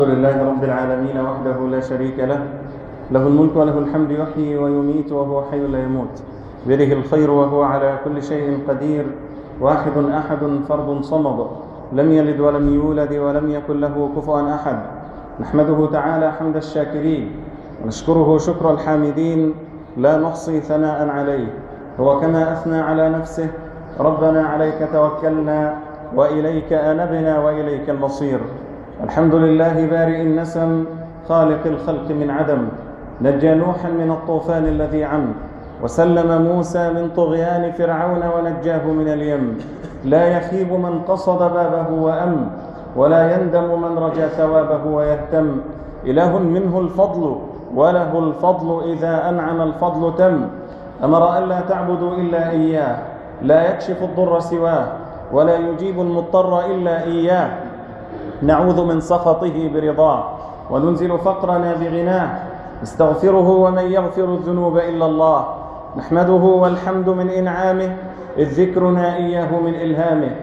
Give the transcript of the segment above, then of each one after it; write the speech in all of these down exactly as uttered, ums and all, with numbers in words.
الحمد لله رب العالمين وحده لا شريك له له الملك وله الحمد يحيي ويميت وهو حي لا يموت بيده الخير وهو على كل شيء قدير واحد أحد فرد صمد لم يلد ولم يولد ولم يكن له كفوا أحد نحمده تعالى حمد الشاكرين ونشكره شكر الحامدين لا نحصي ثناء عليه هو كما أثنى على نفسه ربنا عليك توكلنا وإليك أنبنا وإليك المصير. الحمد لله بارئ النسم خالق الخلق من عدم نجى نوحا من الطوفان الذي عم وسلم موسى من طغيان فرعون ونجاه من اليم لا يخيب من قصد بابه وأم ولا يندم من رجا ثوابه ويهتم إله منه الفضل وله الفضل إذا أنعم الفضل تم أمر أن لا تعبدوا إلا إياه لا يكشف الضر سواه ولا يجيب المضطر إلا إياه نعوذ من سخطه برضاه وننزل فقرنا بغناه نستغفره ومن يغفر الذنوب إلا الله نحمده والحمد من إنعامه إذ ذكرنا إياه من إلهامه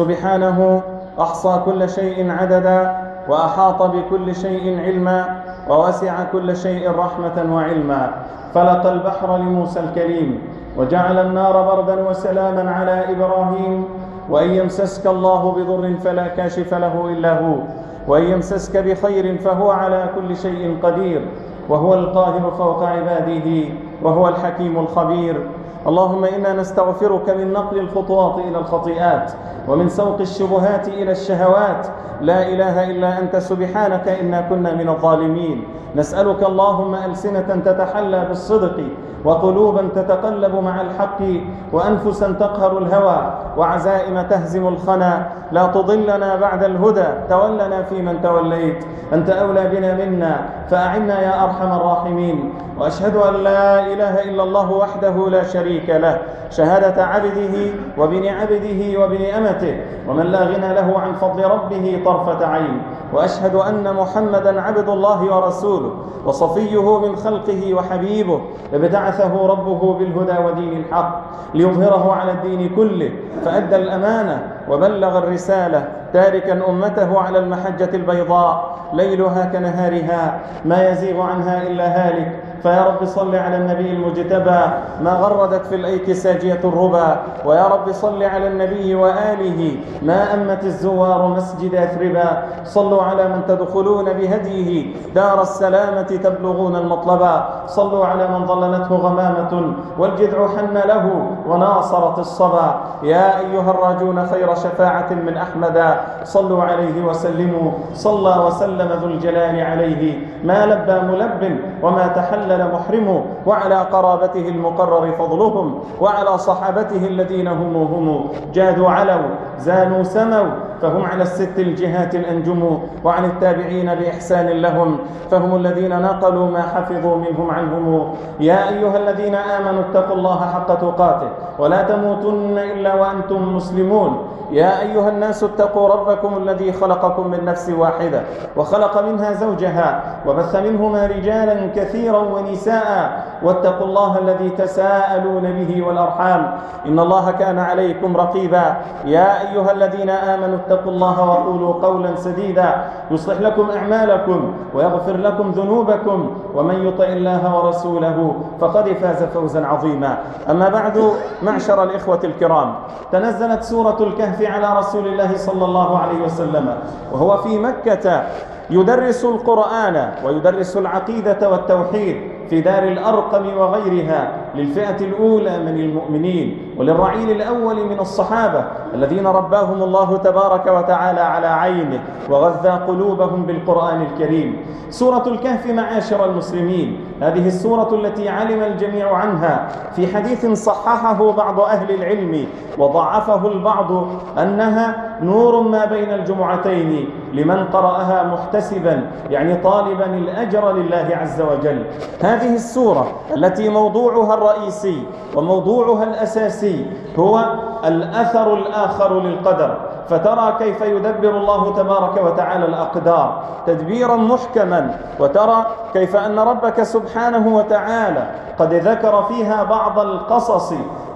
سبحانه أحصى كل شيء عددا وأحاط بكل شيء علما ووسع كل شيء رحمة وعلما فلق البحر لموسى الكريم وجعل النار بردا وسلاما على إبراهيم وإن يمسسك الله بضر فلا كاشف له إلا هو وإن يمسسك بخير فهو على كل شيء قدير وهو القاهر فوق عباده وهو الحكيم الخبير. اللهم إنا نستغفرك من نقل الخطوات إلى الخطيئات ومن سوق الشبهات إلى الشهوات لا إله إلا أنت سبحانك إنا كنا من الظالمين. نسألك اللهم ألسنة تتحلى بالصدق وقلوبا تتقلب مع الحق وأنفسا تقهر الهوى وعزائم تهزم الخنا لا تضلنا بعد الهدى تولنا فيمن توليت أنت أولى بنا منا فأعنا يا أرحم الراحمين. وأشهد أن لا إله إلا الله وحده لا شريك له شهادة عبده وابن عبده وابن أمته ومن لا غنى له عن فضل ربه طرفة عين. وأشهد أن محمدا عبد الله ورسوله وصفيه من خلقه وحبيبه ابتعثه ربه بالهدى ودين الحق ليظهره على الدين كله فأدى الأمانة وبلغ الرسالة تاركا أمته على المحجة البيضاء ليلها كنهارها ما يزيغ عنها إلا هالك. فيا رب صل على النبي المجتبى ما غردت في الأيك ساجية الربا ويا رب صل على النبي وآله ما أمت الزوار مسجد أثربا. صلوا على من تدخلون بهديه دار السلامة تبلغون المطلبا. صلوا على من ظللته غمامة والجذع حن له وناصرت الصبا. يا أيها الراجون خير شفاعة من أحمد صلوا عليه وسلموا صلى وسلم ذو الجلال عليه ما لبى ملب وما تحلل محرم وعلى قرابته المقرر فضلهم وعلى صحابته الذين هم هم جادوا علوا زانوا سموا فهم على الست الجهات الأنجم وعن التابعين بإحسان لهم فهم الذين نقلوا ما حفظوا منهم عنهم. يا أيها الذين آمنوا اتقوا الله حق تقاته ولا تموتن إلا وأنتم مسلمون. يا أيها الناس اتقوا ربكم الذي خلقكم من نفس واحدة وخلق منها زوجها وبث منهما رجالا كثيرا ونساء واتقوا الله الذي تساءلون به والأرحام إن الله كان عليكم رقيبا. يا أيها الذين آمنوا اتقوا الله وقولوا قولا سديدا يصلح لكم أعمالكم ويغفر لكم ذنوبكم ومن يطع الله ورسوله فقد فاز فوزا عظيما. أما بعد معشر الإخوة الكرام تنزلت سورة الكهف على رسول الله صلى الله عليه وسلم وهو في مكة يدرس القرآن ويدرس العقيدة والتوحيد في دار الأرقم وغيرها للفئة الأولى من المؤمنين وللرعيل الأول من الصحابة الذين رباهم الله تبارك وتعالى على عينه وغذى قلوبهم بالقرآن الكريم. سورة الكهف معاشر المسلمين هذه السورة التي علم الجميع عنها في حديث صححه بعض أهل العلم وضعفه البعض أنها نور ما بين الجمعتين لمن قرأها محتسبا يعني طالبا الأجر لله عز وجل. هذه السورة التي موضوعها الرئيسي وموضوعها الأساسي هو الأثر الآخر للقدر فترى كيف يدبر الله تبارك وتعالى الأقدار تدبيرا محكما وترى كيف أن ربك سبحانه وتعالى قد ذكر فيها بعض القصص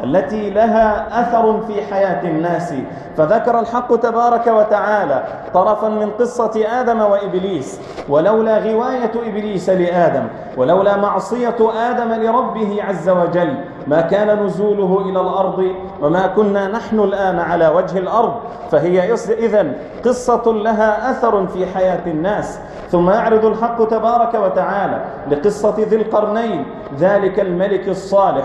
التي لها أثر في حياة الناس. فذكر الحق تبارك وتعالى طرفا من قصة آدم وإبليس: ولولا غواية إبليس لآدم ولولا معصية آدم لربه عز وجل ما كان نزوله إلى الأرض وما كنا نحن الآن على وجه الأرض. فهي إذن قصة لها أثر في حياة الناس. ثم يعرض الحق تبارك وتعالى لقصة ذي القرنين ذلك الملك الصالح،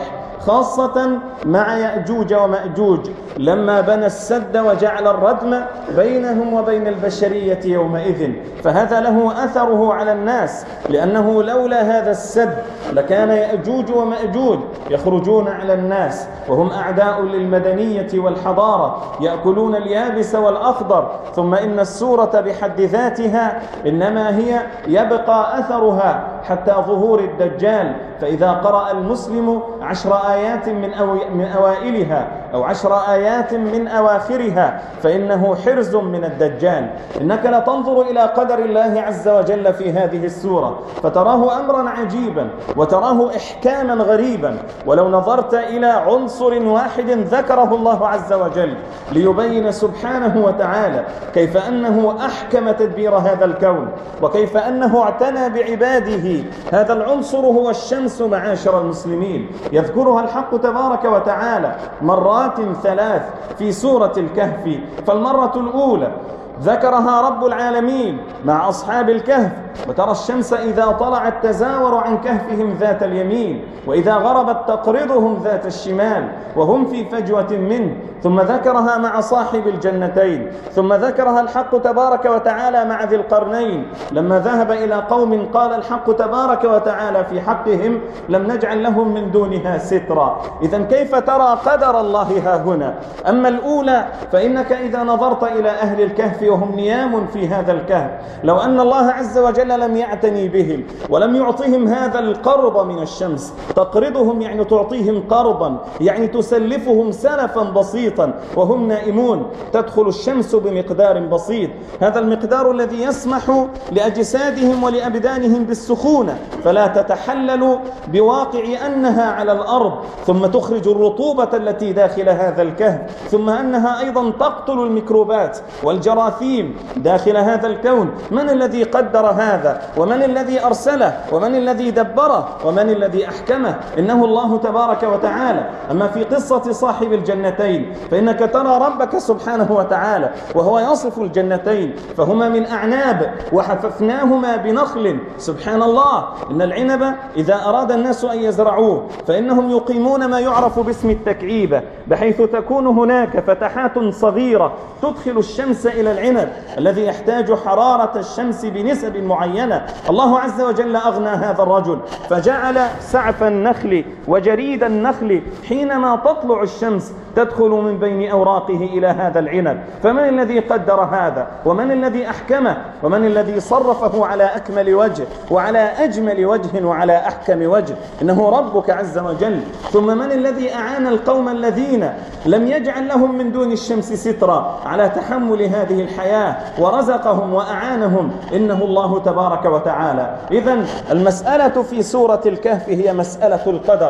خاصة مع يأجوج ومأجوج لما بنى السد وجعل الردم بينهم وبين البشرية يومئذ. فهذا له أثره على الناس، لأنه لولا هذا السد لكان يأجوج ومأجوج يخرجون على الناس وهم أعداء للمدنية والحضارة، يأكلون اليابس والأخضر. ثم إن السورة بحد ذاتها إنما هي يبقى أثرها حتى ظهور الدجال. فإذا قرأ المسلم عشر آيات من, أو من أوائلها أو عشر آيات من أواخرها فإنه حرز من الدجال. إنك لتنظر إلى قدر الله عز وجل في هذه السورة فتراه أمرا عجيبا وتراه إحكاما غريبا. ولو نظرت إلى عنصر واحد ذكره الله عز وجل ليبين سبحانه وتعالى كيف أنه أحكم تدبير هذا الكون وكيف أنه اعتنى بعباده، هذا العنصر هو الشمس معاشر المسلمين. يذكرها الحق تبارك وتعالى مرات ثلاث في سورة الكهف. فالمرة الأولى ذكرها رب العالمين مع أصحاب الكهف: وترى الشمس إذا طلعت تزاور عن كهفهم ذات اليمين وإذا غربت تقرضهم ذات الشمال وهم في فجوة منه. ثم ذكرها مع صاحب الجنتين. ثم ذكرها الحق تبارك وتعالى مع ذي القرنين لما ذهب إلى قوم قال الحق تبارك وتعالى في حقهم: لم نجعل لهم من دونها سترا. إذن كيف ترى قدر الله ها هنا؟ أما الأولى فإنك إذا نظرت إلى أهل الكهف وهم نيام في هذا الكهف، لو أن الله عز وجل لم يعتني بهم ولم يعطيهم هذا القرض من الشمس، تقرضهم يعني تعطيهم قرضا، يعني تسلفهم سلفا بسيطا وهم نائمون، تدخل الشمس بمقدار بسيط، هذا المقدار الذي يسمح لأجسادهم ولأبدانهم بالسخونة فلا تتحلل بواقع أنها على الأرض، ثم تخرج الرطوبة التي داخل هذا الكهف، ثم أنها أيضا تقتل الميكروبات والجراثيم داخل هذا الكون. من الذي قدر هذا؟ ومن الذي أرسله؟ ومن الذي دبره؟ ومن الذي أحكمه؟ إنه الله تبارك وتعالى. أما في قصة صاحب الجنتين فإنك ترى ربك سبحانه وتعالى وهو يصف الجنتين فهما من أعناب وحففناهما بنخل. سبحان الله، إن العنب إذا أراد الناس أن يزرعوه فإنهم يقيمون ما يعرف باسم التكعيبة، بحيث تكون هناك فتحات صغيرة تدخل الشمس إلى العنب الذي يحتاج حرارة الشمس بنسب معينة. الله عز وجل أغنى هذا الرجل فجعل سعف النخل وجريد النخل حينما تطلع الشمس تدخل من بين أوراقه إلى هذا العنب. فمن الذي قدر هذا؟ ومن الذي أحكمه؟ ومن الذي صرفه على أكمل وجه وعلى أجمل وجه وعلى أحكم وجه؟ إنه ربك عز وجل. ثم من الذي أعان القوم الذين لم يجعل لهم من دون الشمس سترا على تحمل هذه الحياة ورزقهم وأعانهم؟ إنه الله تبارك وتعالى. إذن المسألة في سورة الكهف هي مسألة القدر،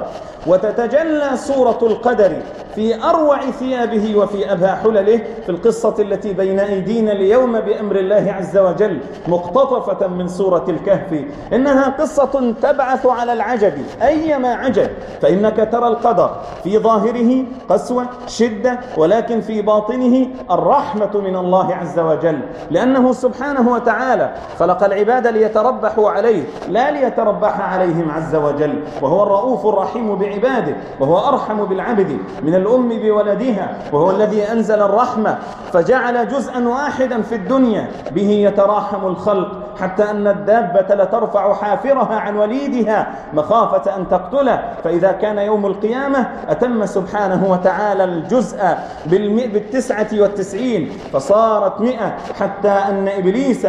وتتجلى سورة القدر في أروع ثيابه وفي أبهى حلله في القصة التي بين أيدينا اليوم بأمر الله عز وجل مقتطفة من سورة الكهف. إنها قصة تبعث على العجب أيما عجب، فإنك ترى القدر في ظاهره قسوة شدة، ولكن في باطنه الرحمة من الله عز وجل، لأنه سبحانه وتعالى خلق العباد ليتربحوا عليه لا ليتربح عليهم عز وجل، وهو الرؤوف الرحيم بعباده، وهو أرحم بالعبد من الأم بولدها، وهو الذي أنزل الرحمة فجعل جزءا واحدا في الدنيا به يتراحم الخلق، حتى أن الدابة لترفع حافرها عن وليدها مخافة أن تقتله، فإذا كان يوم القيامة أتم سبحانه وتعالى الجزء بالتسعة والتسعين فصارت مئة، حتى أن إبليس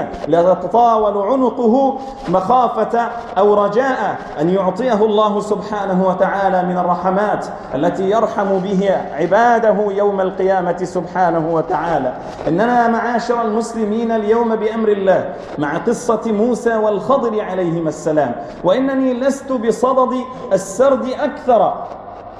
لتطاول عنقه مخافة أو رجاء أن يعطيه الله سبحانه وتعالى من الرحمات التي يرحم بها عباده يوم القيامة سبحانه وتعالى. إننا معاشر المسلمين اليوم بأمر الله مع قصة موسى والخضر عليهما السلام، وإنني لست بصدد السرد أكثر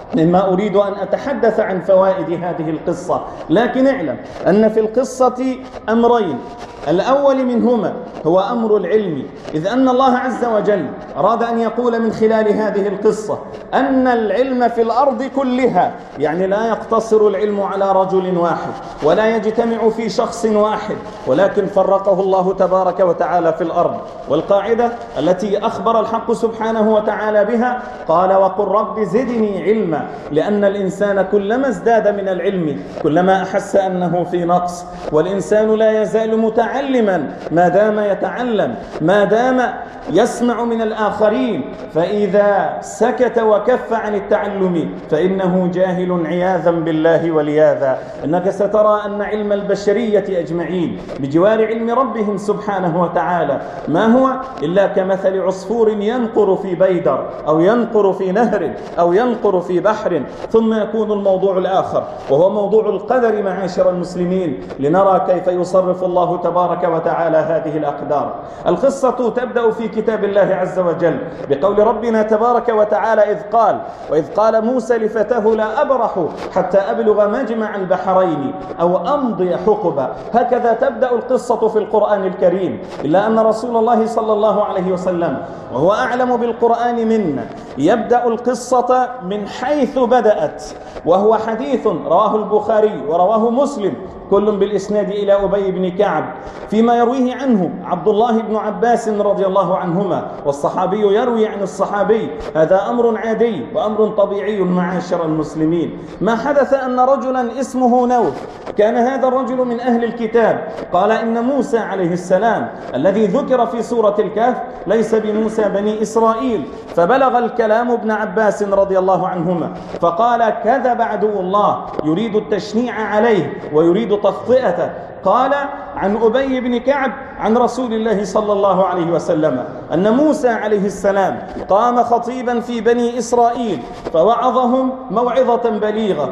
مما أريد أن أتحدث عن فوائد هذه القصة، لكن اعلم أن في القصة أمرين. الأول منهما هو أمر العلم، إذ أن الله عز وجل أراد أن يقول من خلال هذه القصة أن العلم في الأرض كلها، يعني لا يقتصر العلم على رجل واحد ولا يجتمع في شخص واحد، ولكن فرقه الله تبارك وتعالى في الأرض. والقاعدة التي أخبر الحق سبحانه وتعالى بها قال وقل رب زدني علما، لأن الإنسان كلما ازداد من العلم كلما أحس أنه في نقص، والإنسان لا يزال متعلما ما دام يتعلم، ما دام يسمع من الآخرين، فإذا سكت وكف عن التعلم فإنه جاهل عياذا بالله ولياذا. إنك سترى أن علم البشرية أجمعين بجوار علم ربهم سبحانه وتعالى ما هو إلا كمثل عصفور ينقر في بيدر أو ينقر في نهر أو ينقر في بحر، ثم يكون الموضوع الآخر وهو موضوع القدر معاشر المسلمين، لنرى كيف يصرف الله تبارك وتعالى هذه الأقدار. القصة تبدأ في كتاب الله عز وجل بقول ربنا تبارك وتعالى إذ قال وإذ قال موسى لفتاه لا أبرح حتى أبلغ مجمع البحرين أو أمضي حقبا. هكذا تبدأ القصة في القرآن الكريم، إلا أن رسول الله صلى الله عليه وسلم وهو أعلم بالقرآن منا يبدأ القصة من حيث بدأت، وهو حديث رواه البخاري ورواه مسلم كل بالإسناد إلى أبي بن كعب، فيما يرويه عنه عبد الله بن عباس رضي الله عنهما، والصحابي يروي عن الصحابي. هذا أمر عادي وأمر طبيعي معاشر المسلمين. ما حدث أن رجلا اسمه نوف، كان هذا الرجل من أهل الكتاب، قال إن موسى عليه السلام الذي ذكر في سورة الكهف ليس بموسى بني إسرائيل، فبلغ الكلام ابن عباس رضي الله عنهما فقال كذب عدو الله يريد التشنيع عليه ويريد تخطئته. قال عن أبي بن كعب عن رسول الله صلى الله عليه وسلم أن موسى عليه السلام قام خطيبا في بني إسرائيل فوعظهم موعظة بليغة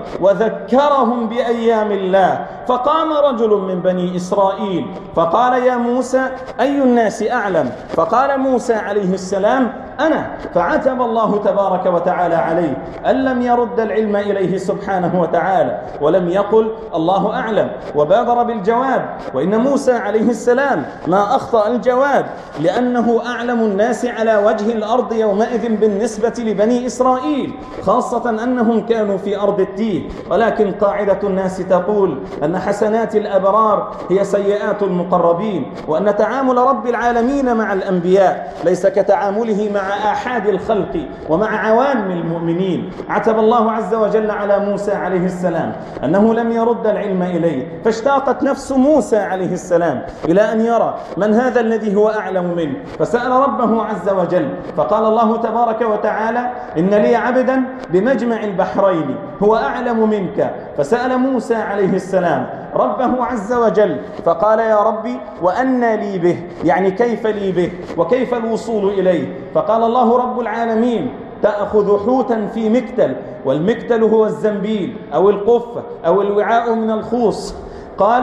وذكرهم بأيام الله، فقام رجل من بني إسرائيل فقال يا موسى أي الناس أعلم؟ فقال موسى عليه السلام أنا، فعتب الله تبارك وتعالى عليه أن لم يرد العلم إليه سبحانه وتعالى ولم يقل الله أعلم، وبادر بالجواب. وإن موسى عليه السلام ما أخطأ الجواب لأنه أعلم الناس على وجه الأرض يومئذ بالنسبة لبني إسرائيل، خاصة أنهم كانوا في أرض التيه. ولكن قاعدة الناس تقول أن حسنات الأبرار هي سيئات المقربين، وأن تعامل رب العالمين مع الأنبياء ليس كتعامله مع آحاد الخلق ومع عوام المؤمنين. عتب الله عز وجل على موسى عليه السلام أنه لم يرد العلم إليه، فاشتاقت نفس موسى عليه السلام إلى أن يرى من هذا الذي هو أعلم منه، فسأل ربه عز وجل، فقال الله تبارك وتعالى إن لي عبدا بمجمع البحرين هو أعلم منك. فسأل موسى عليه السلام ربه عز وجل فقال يا ربي وأنى لي به، يعني كيف لي به وكيف الوصول إليه؟ فقال الله رب العالمين تأخذ حوتا في مكتل، والمكتل هو الزنبيل أو القفة أو الوعاء من الخوص. قال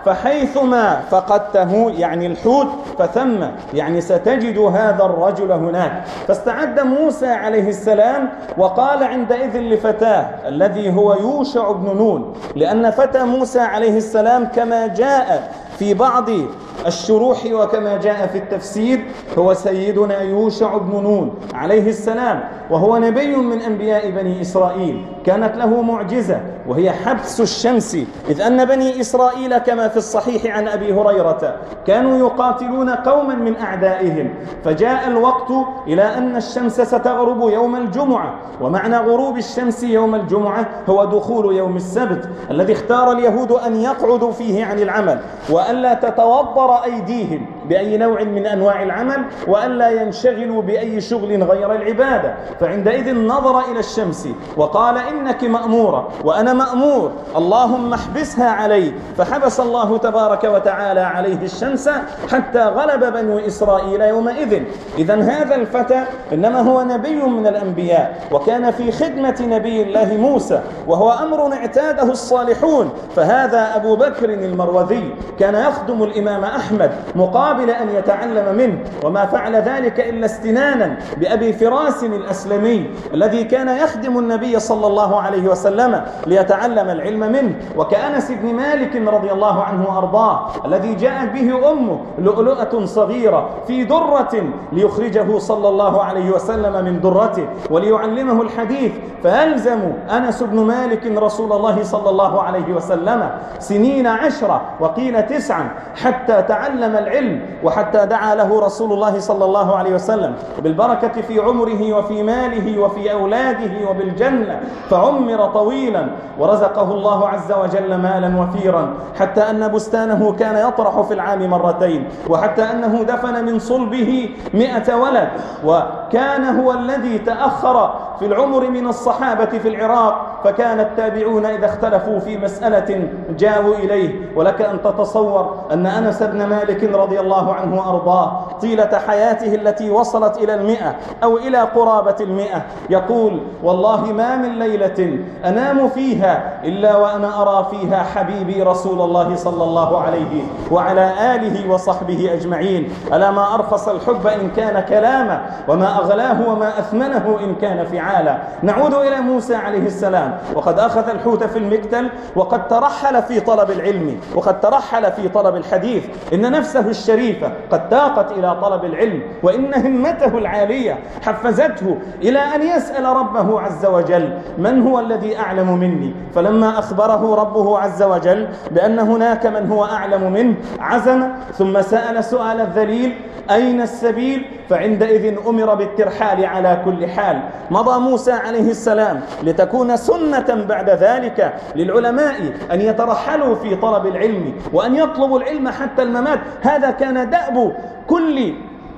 فحيثما فقدته يعني الحوت فثم، يعني ستجد هذا الرجل هناك. فاستعد موسى عليه السلام وقال عندئذ لفتاه الذي هو يوشع بن نون، لأن فتى موسى عليه السلام كما جاء في بعض الشروح وكما جاء في التفسير هو سيدنا يوشع بن نون عليه السلام، وهو نبي من أنبياء بني إسرائيل. كانت له معجزة وهي حبس الشمس، إذ أن بني إسرائيل كما في الصحيح عن أبي هريرة كانوا يقاتلون قوما من أعدائهم، فجاء الوقت إلى أن الشمس ستغرب يوم الجمعة، ومعنى غروب الشمس يوم الجمعة هو دخول يوم السبت الذي اختار اليهود أن يقعدوا فيه عن العمل، وألا تتوضر أيديهم بأي نوع من أنواع العمل، وألا ينشغلوا بأي شغل غير العبادة. فعندئذ نظر إلى الشمس وقال إنك مأمورة وأنا مأمور، اللهم احبسها علي. فحبس الله تبارك وتعالى عليه الشمس حتى غلب بنو إسرائيل يومئذ. إذن هذا الفتى إنما هو نبي من الأنبياء، وكان في خدمة نبي الله موسى، وهو أمر اعتاده الصالحون. فهذا أبو بكر المروذي كان يخدم الإمام أحمد مقابل قبل أن يتعلم منه، وما فعل ذلك إلا استنانا بأبي فراس الأسلمي الذي كان يخدم النبي صلى الله عليه وسلم ليتعلم العلم منه، وكأنس بن مالك رضي الله عنه وأرضاه الذي جاءت به أمه لؤلؤة صغيرة في درة ليخرجه صلى الله عليه وسلم من درته وليعلمه الحديث، فألزم أنس بن مالك رسول الله صلى الله عليه وسلم سنين عشرة وقيل تسعا حتى تعلم العلم، وحتى دعا له رسول الله صلى الله عليه وسلم بالبركة في عمره وفي ماله وفي أولاده وبالجنة، فعمر طويلا ورزقه الله عز وجل مالا وفيرا، حتى أن بستانه كان يطرح في العام مرتين، وحتى أنه دفن من صلبه مئة ولد، وكان هو الذي تأخر في العمر من الصحابة في العراق، فكان التابعون إذا اختلفوا في مسألة جاءوا إليه. ولك أن تتصور أن أنس بن مالك رضي الله عنه وأرضاه طيلة حياته التي وصلت إلى المئة أو إلى قرابة المئة يقول: والله ما من ليلة أنام فيها إلا وأنا أرى فيها حبيبي رسول الله صلى الله عليه وعلى آله وصحبه أجمعين. ألا ما أرخص الحب إن كان كلاما، وما أغلاه وما أثمنه إن كان فعالا. نعود إلى موسى عليه السلام، وقد أخذ الحوت في المكتل، وقد ترحل في طلب العلم، وقد ترحل في طلب الحديث. إن نفسه الشريفة قد تاقت إلى طلب العلم، وإن همته العالية حفزته إلى أن يسأل ربه عز وجل: من هو الذي أعلم مني؟ فلما أخبره ربه عز وجل بأن هناك من هو أعلم منه عزم، ثم سأل سؤال الذليل: أين السبيل؟ فعندئذ أمر بالترحال على كل حال. مضى موسى عليه السلام لتكون سنة بعد ذلك للعلماء أن يترحلوا في طلب العلم، وأن يطلبوا العلم حتى الممات. هذا كان دأب كل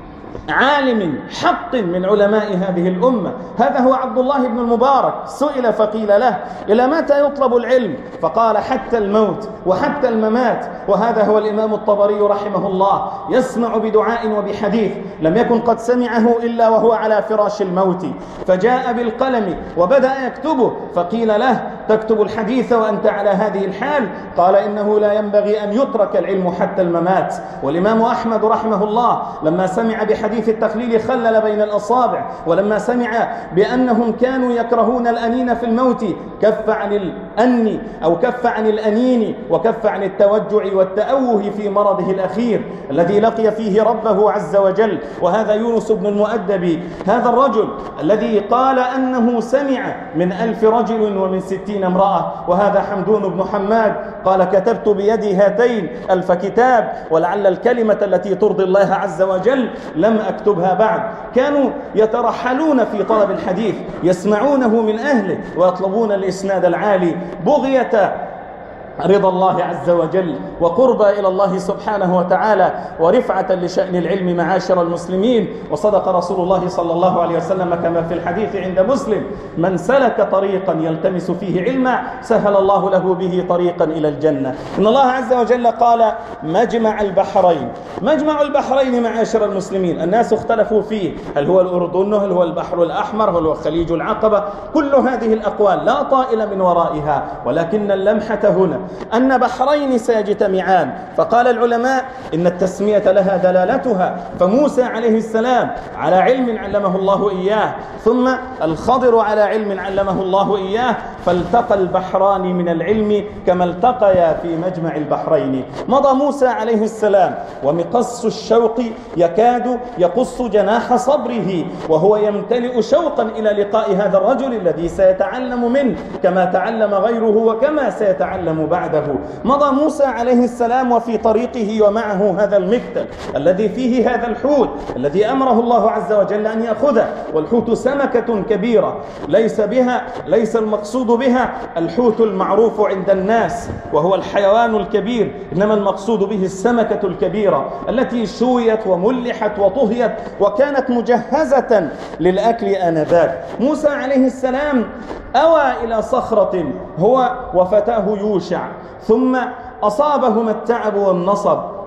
عالم حق من علماء هذه الأمة. هذا هو عبد الله بن المبارك، سئل فقيل له: إلى متى يطلب العلم؟ فقال: حتى الموت وحتى الممات. وهذا هو الإمام الطبري رحمه الله، يسمع بدعاء وبحديث لم يكن قد سمعه إلا وهو على فراش الموت، فجاء بالقلم وبدأ يكتبه، فقيل له: تكتب الحديث وأنت على هذه الحال؟ قال: إنه لا ينبغي أن يترك العلم حتى الممات. والإمام أحمد رحمه الله لما سمع بحديث التخليل خلل بين الأصابع، ولما سمع بأنهم كانوا يكرهون الأنين في الموت كف عن الأن أو كف عن الأنين وكف عن التوجع والتأوه في مرضه الأخير الذي لقي فيه ربه عز وجل. وهذا يونس بن المؤدب، هذا الرجل الذي قال أنه سمع من ألف رجل ومن ستين امرأة. وهذا حمدون بن حماد قال: كتبت بيدي هاتين ألف كتاب، ولعل الكلمة التي ترضي الله عز وجل لم أكتبها بعد. كانوا يترحلون في طلب الحديث، يسمعونه من أهله ويطلبون الإسناد العالي بغية رضا الله عز وجل وقربا إلى الله سبحانه وتعالى ورفعة لشأن العلم معاشر المسلمين. وصدق رسول الله صلى الله عليه وسلم كما في الحديث عند مسلم: من سلك طريقا يلتمس فيه علما سهل الله له به طريقا إلى الجنة. إن الله عز وجل قال: مجمع البحرين. مجمع البحرين معاشر المسلمين الناس اختلفوا فيه، هل هو الأردن، هل هو البحر الأحمر، هل هو خليج العقبة؟ كل هذه الأقوال لا طائل من ورائها، ولكن اللمحة هنا أن بحرين سيجتمعان. فقال العلماء إن التسمية لها دلالتها، فموسى عليه السلام على علم علمه الله إياه، ثم الخضر على علم علمه الله إياه، فالتقى البحران من العلم كما التقيا في مجمع البحرين. مضى موسى عليه السلام ومقص الشوق يكاد يقص جناح صبره، وهو يمتلئ شوقا إلى لقاء هذا الرجل الذي سيتعلم منه كما تعلم غيره وكما سيتعلم بعده. مضى موسى عليه السلام وفي طريقه ومعه هذا المكتل الذي فيه هذا الحوت الذي أمره الله عز وجل أن يأخذه. والحوت سمكة كبيرة، ليس بها ليس المقصود بها الحوت المعروف عند الناس وهو الحيوان الكبير، إنما المقصود به السمكة الكبيرة التي شويت وملحت وطهيت وكانت مجهزة للأكل آنذاك. موسى عليه السلام أوى إلى صخرة هو وفتاه يوشع، ثم أصابهما التعب والنصب،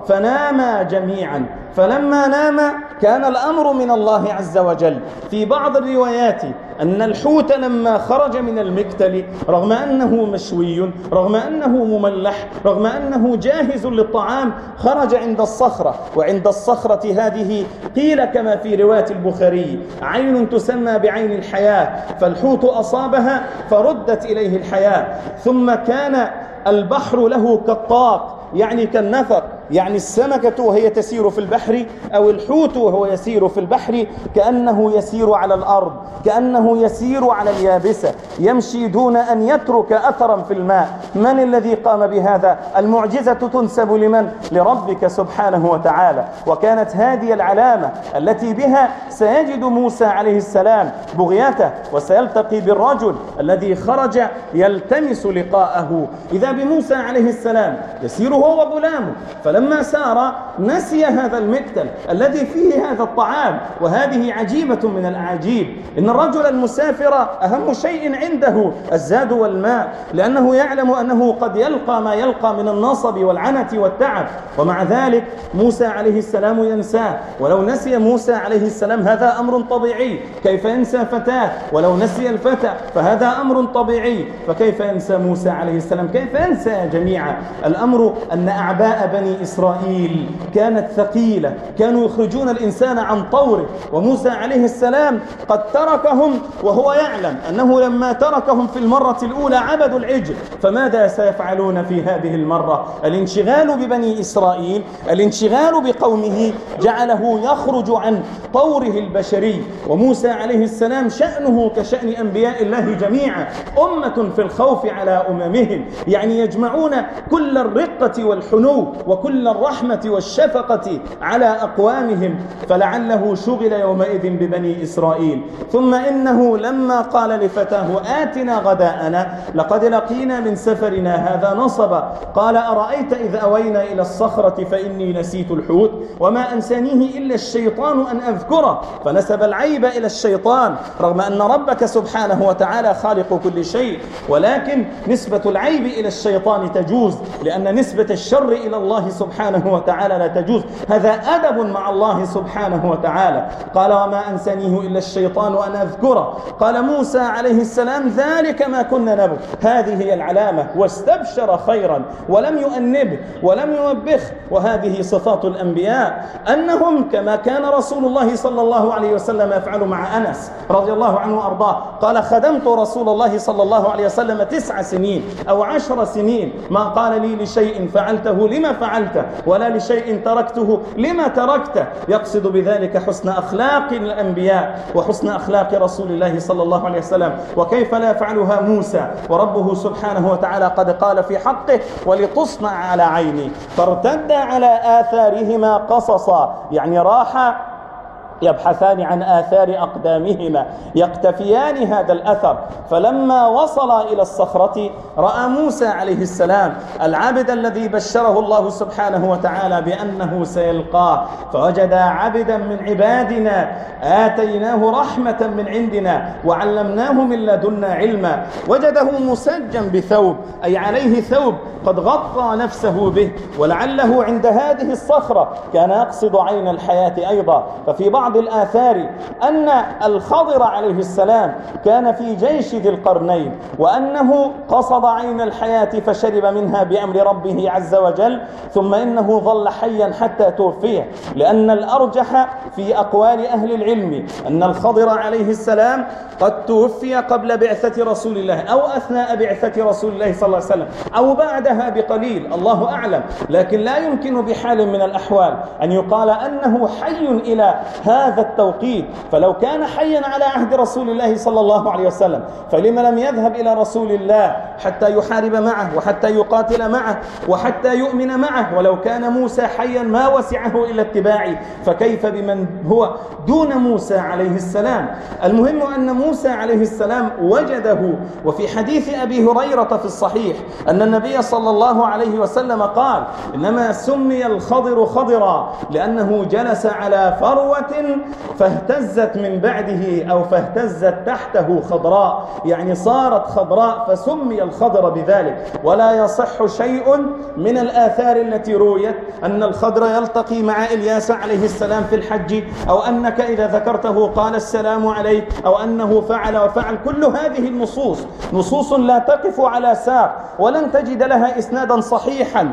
فناما جميعا. فلما نام كان الأمر من الله عز وجل. في بعض الروايات أن الحوت لما خرج من المكتل رغم أنه مشوي، رغم أنه مملح، رغم أنه جاهز للطعام، خرج عند الصخرة. وعند الصخرة هذه قيل كما في رواية البخاري عين تسمى بعين الحياة، فالحوت أصابها فردت إليه الحياة. ثم كان البحر له كالطاق، يعني كالنفق، يعني السمكة وهي تسير في البحر أو الحوت وهو يسير في البحر كأنه يسير على الأرض، كأنه يسير على اليابسة، يمشي دون أن يترك أثرا في الماء. من الذي قام بهذا؟ المعجزة تنسب لمن؟ لربك سبحانه وتعالى. وكانت هذه العلامة التي بها سيجد موسى عليه السلام بغيته وسيلتقي بالرجل الذي خرج يلتمس لقاءه. إذا بموسى عليه السلام يسير هو وغلامه، فلما سار نسي هذا المكتل الذي فيه هذا الطعام. وهذه عجيبة من الأعاجيب، إن الرجل المسافر أهم شيء عنده الزاد والماء، لأنه يعلم أنه قد يلقى ما يلقى من النصب والعنة والتعب، ومع ذلك موسى عليه السلام ينساه. ولو نسي موسى عليه السلام هذا أمر طبيعي، كيف ينسى فتاة؟ ولو نسي الفتى فهذا أمر طبيعي، فكيف ينسى موسى عليه السلام؟ كيف ينسى يا جميعا؟ الأمر أن أعباء بني إسرائيل كانت ثقيلة، كانوا يخرجون الإنسان عن طوره، وموسى عليه السلام قد تركهم وهو يعلم أنه لما تركهم في المرة الأولى عبدوا العجل، فماذا سيفعلون في هذه المرة؟ الانشغال ببني إسرائيل، الانشغال بقومه جعله يخرج عن طوره البشري. وموسى عليه السلام شأنه كشأن أنبياء الله جميعا، أمة في الخوف على أممهم، يعني يجمعون كل الرقة والحنو وكل الرحمة والشفقة على أقوامهم، فلعله شغل يومئذ ببني إسرائيل. ثم إنه لما قال لفتاه آتنا غداءنا لقد لقينا من سفرنا هذا نصبا، قال أرأيت إذ أوينا إلى الصخرة فإني نسيت الحوت وما أنسانيه إلا الشيطان أن أذكره، فنسب العيب إلى الشيطان رغم أن ربك سبحانه وتعالى خالق كل شيء، ولكن نسبة العيب إلى الشيطان تجوز، لأن نسبة الشر إلى الله سبحانه وتعالى لا تجوز. هذا أدب مع الله سبحانه وتعالى. قال وما أنسانيه إلا الشيطان أن أذكره. قال موسى عليه السلام ذلك ما كنا نبغي. هذه هي العلامة، واستبشر خيرا ولم يؤنبه ولم يوبخ. وهذه صفات الأنبياء، أنهم كما كان رسول الله صلى الله عليه وسلم يفعل مع أنس رضي الله عنه وأرضاه، قال خدمت رسول الله صلى الله عليه وسلم تسع سنين أو عشر سنين، ما قال لي لشيء فعلته لما فعلته ولا لشيء تركته لما تركته. يقصد بذلك حسن أخلاق الأنبياء وحسن أخلاق رسول الله صلى الله عليه وسلم. وكيف لا يفعلها موسى وربه سبحانه وتعالى قد قال في حقه ولتصنع على عيني، فارتدا على آثارهما قصصا، يعني راح يبحثان عن آثار أقدامهما يقتفيان هذا الأثر. فلما وصل إلى الصخرة رأى موسى عليه السلام العبد الذي بشره الله سبحانه وتعالى بأنه سيلقاه، فوجد عبدا من عبادنا آتيناه رحمة من عندنا وعلمناه من لدنا علما. وجده مسجا بثوب، أي عليه ثوب قد غطى نفسه به، ولعله عند هذه الصخرة كان يقصد عين الحياة أيضا. ففي بعض الآثار أن الخضر عليه السلام كان في جيش ذي القرنين، وأنه قصد عين الحياة فشرب منها بأمر ربه عز وجل، ثم إنه ظل حيا حتى توفيه. لأن الأرجح في أقوال أهل العلم أن الخضر عليه السلام قد توفي قبل بعثة رسول الله أو أثناء بعثة رسول الله صلى الله عليه وسلم أو بعدها بقليل، الله أعلم. لكن لا يمكن بحال من الأحوال أن يقال أنه حي إلى هذا التوقيت. فلو كان حيا على عهد رسول الله صلى الله عليه وسلم فلما لم يذهب إلى رسول الله حتى يحارب معه وحتى يقاتل معه وحتى يؤمن معه؟ ولو كان موسى حيا ما وسعه إلا اتباعي، فكيف بمن هو دون موسى عليه السلام؟ المهم أن موسى عليه السلام وجده. وفي حديث أبي هريرة في الصحيح أن النبي صلى الله عليه وسلم قال إنما سمي الخضر خضرا لأنه جلس على فروة فاهتزت من بعده أو فاهتزت تحته خضراء، يعني صارت خضراء فسمي الخضر بذلك. ولا يصح شيء من الآثار التي رويت أن الخضر يلتقي مع إلياس عليه السلام في الحج، أو أنك إذا ذكرته قال السلام عليك، أو أنه فعل وفعل. كل هذه النصوص نصوص لا تقف على ساق، ولن تجد لها إسنادا صحيحا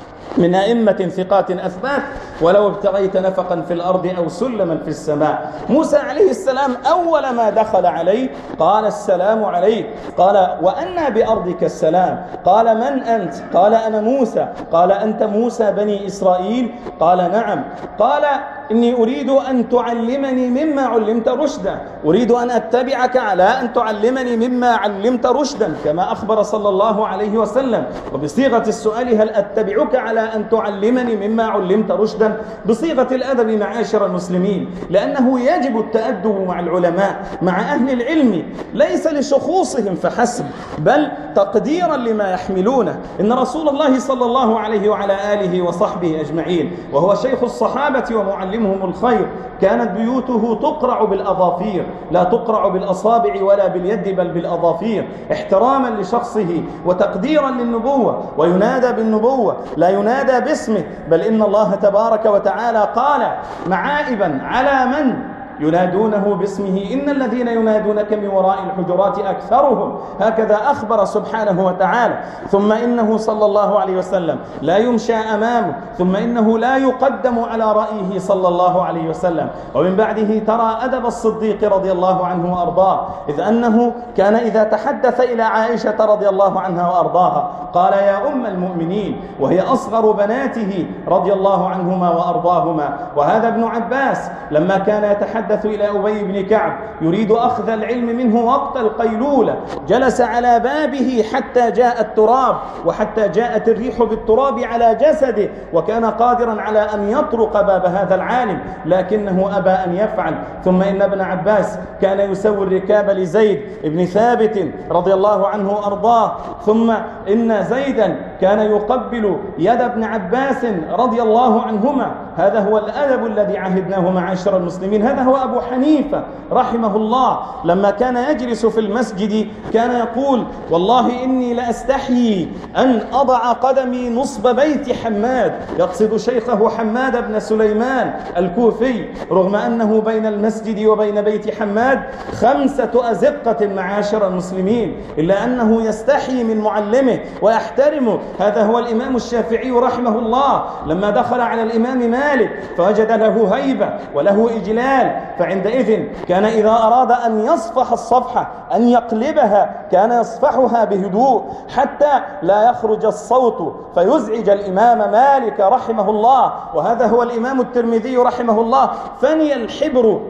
من أئمة ثقات أثبات ولو ابتغيت نفقا في الأرض أو سلما في السماء. موسى عليه السلام أول ما دخل عليه قال السلام عليك، قال وأنى بأرضك السلام، قال من أنت؟ قال أنا موسى. قال أنت موسى بني إسرائيل؟ قال نعم. قال إني أريد أن تعلمني مما علمت رشدا، أريد أن أتبعك على أن تعلمني مما علمت رشدا، كما أخبر صلى الله عليه وسلم. وبصيغة السؤال هل أتبعك على أن تعلمني مما علمت رشدا، بصيغة الأدب معاشر المسلمين، لأنه يجب التأدب مع العلماء مع أهل العلم، ليس لشخوصهم فحسب بل تقديرا لما يحملونه. إن رسول الله صلى الله عليه وعلى آله وصحبه أجمعين وهو شيخ الصحابة ومعلمهم الخير كانت بيوته تقرع بالأظافير، لا تقرع بالأصابع ولا باليد بل بالأظافير، احتراما لشخصه وتقديرا للنبوة، وينادى بالنبوة لا ينادى باسمه، بل إن الله تبارك وتعالى قال معائبا على من ينادونه باسمه إن الذين ينادونك من وراء الحجرات أكثرهم، هكذا أخبر سبحانه وتعالى. ثم إنه صلى الله عليه وسلم لا يمشى أمامه، ثم إنه لا يقدم على رأيه صلى الله عليه وسلم. ومن بعده ترى أدب الصديق رضي الله عنه وأرضاه، إذ أنه كان إذا تحدث إلى عائشة رضي الله عنها وأرضاها قال يا أم المؤمنين، وهي أصغر بناته رضي الله عنهما وأرضاهما. وهذا ابن عباس لما كان يتحدث إلى أبي بن كعب يريد أخذ العلم منه وقت القيلولة، جلس على بابه حتى جاء التراب وحتى جاءت الريح بالتراب على جسده، وكان قادرا على أن يطرق باب هذا العالم لكنه أبى أن يفعل. ثم إن ابن عباس كان يسوي الركاب لزيد بن ثابت رضي الله عنه وأرضاه، ثم إن زيدا كان يقبل يد ابن عباس رضي الله عنهما. هذا هو الأدب الذي عهدناه معاشر المسلمين. هذا هو أبو حنيفة رحمه الله لما كان يجلس في المسجد كان يقول والله إني لأستحيي أن أضع قدمي نصب بيت حماد، يقصد شيخه حماد بن سليمان الكوفي، رغم أنه بين المسجد وبين بيت حماد خمسة أزقة معاشر المسلمين، إلا أنه يستحيي من معلمه ويحترمه. هذا هو الإمام الشافعي رحمه الله لما دخل على الإمام مالك فوجد له هيبة وله إجلال، فعندئذ كان إذا أراد أن يصفح الصفحة أن يقلبها كان يصفحها بهدوء حتى لا يخرج الصوت فيزعج الإمام مالك رحمه الله. وهذا هو الإمام الترمذي رحمه الله، فني الحبر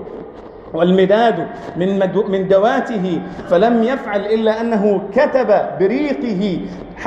والمداد من من دواته فلم يفعل إلا أنه كتب بريقه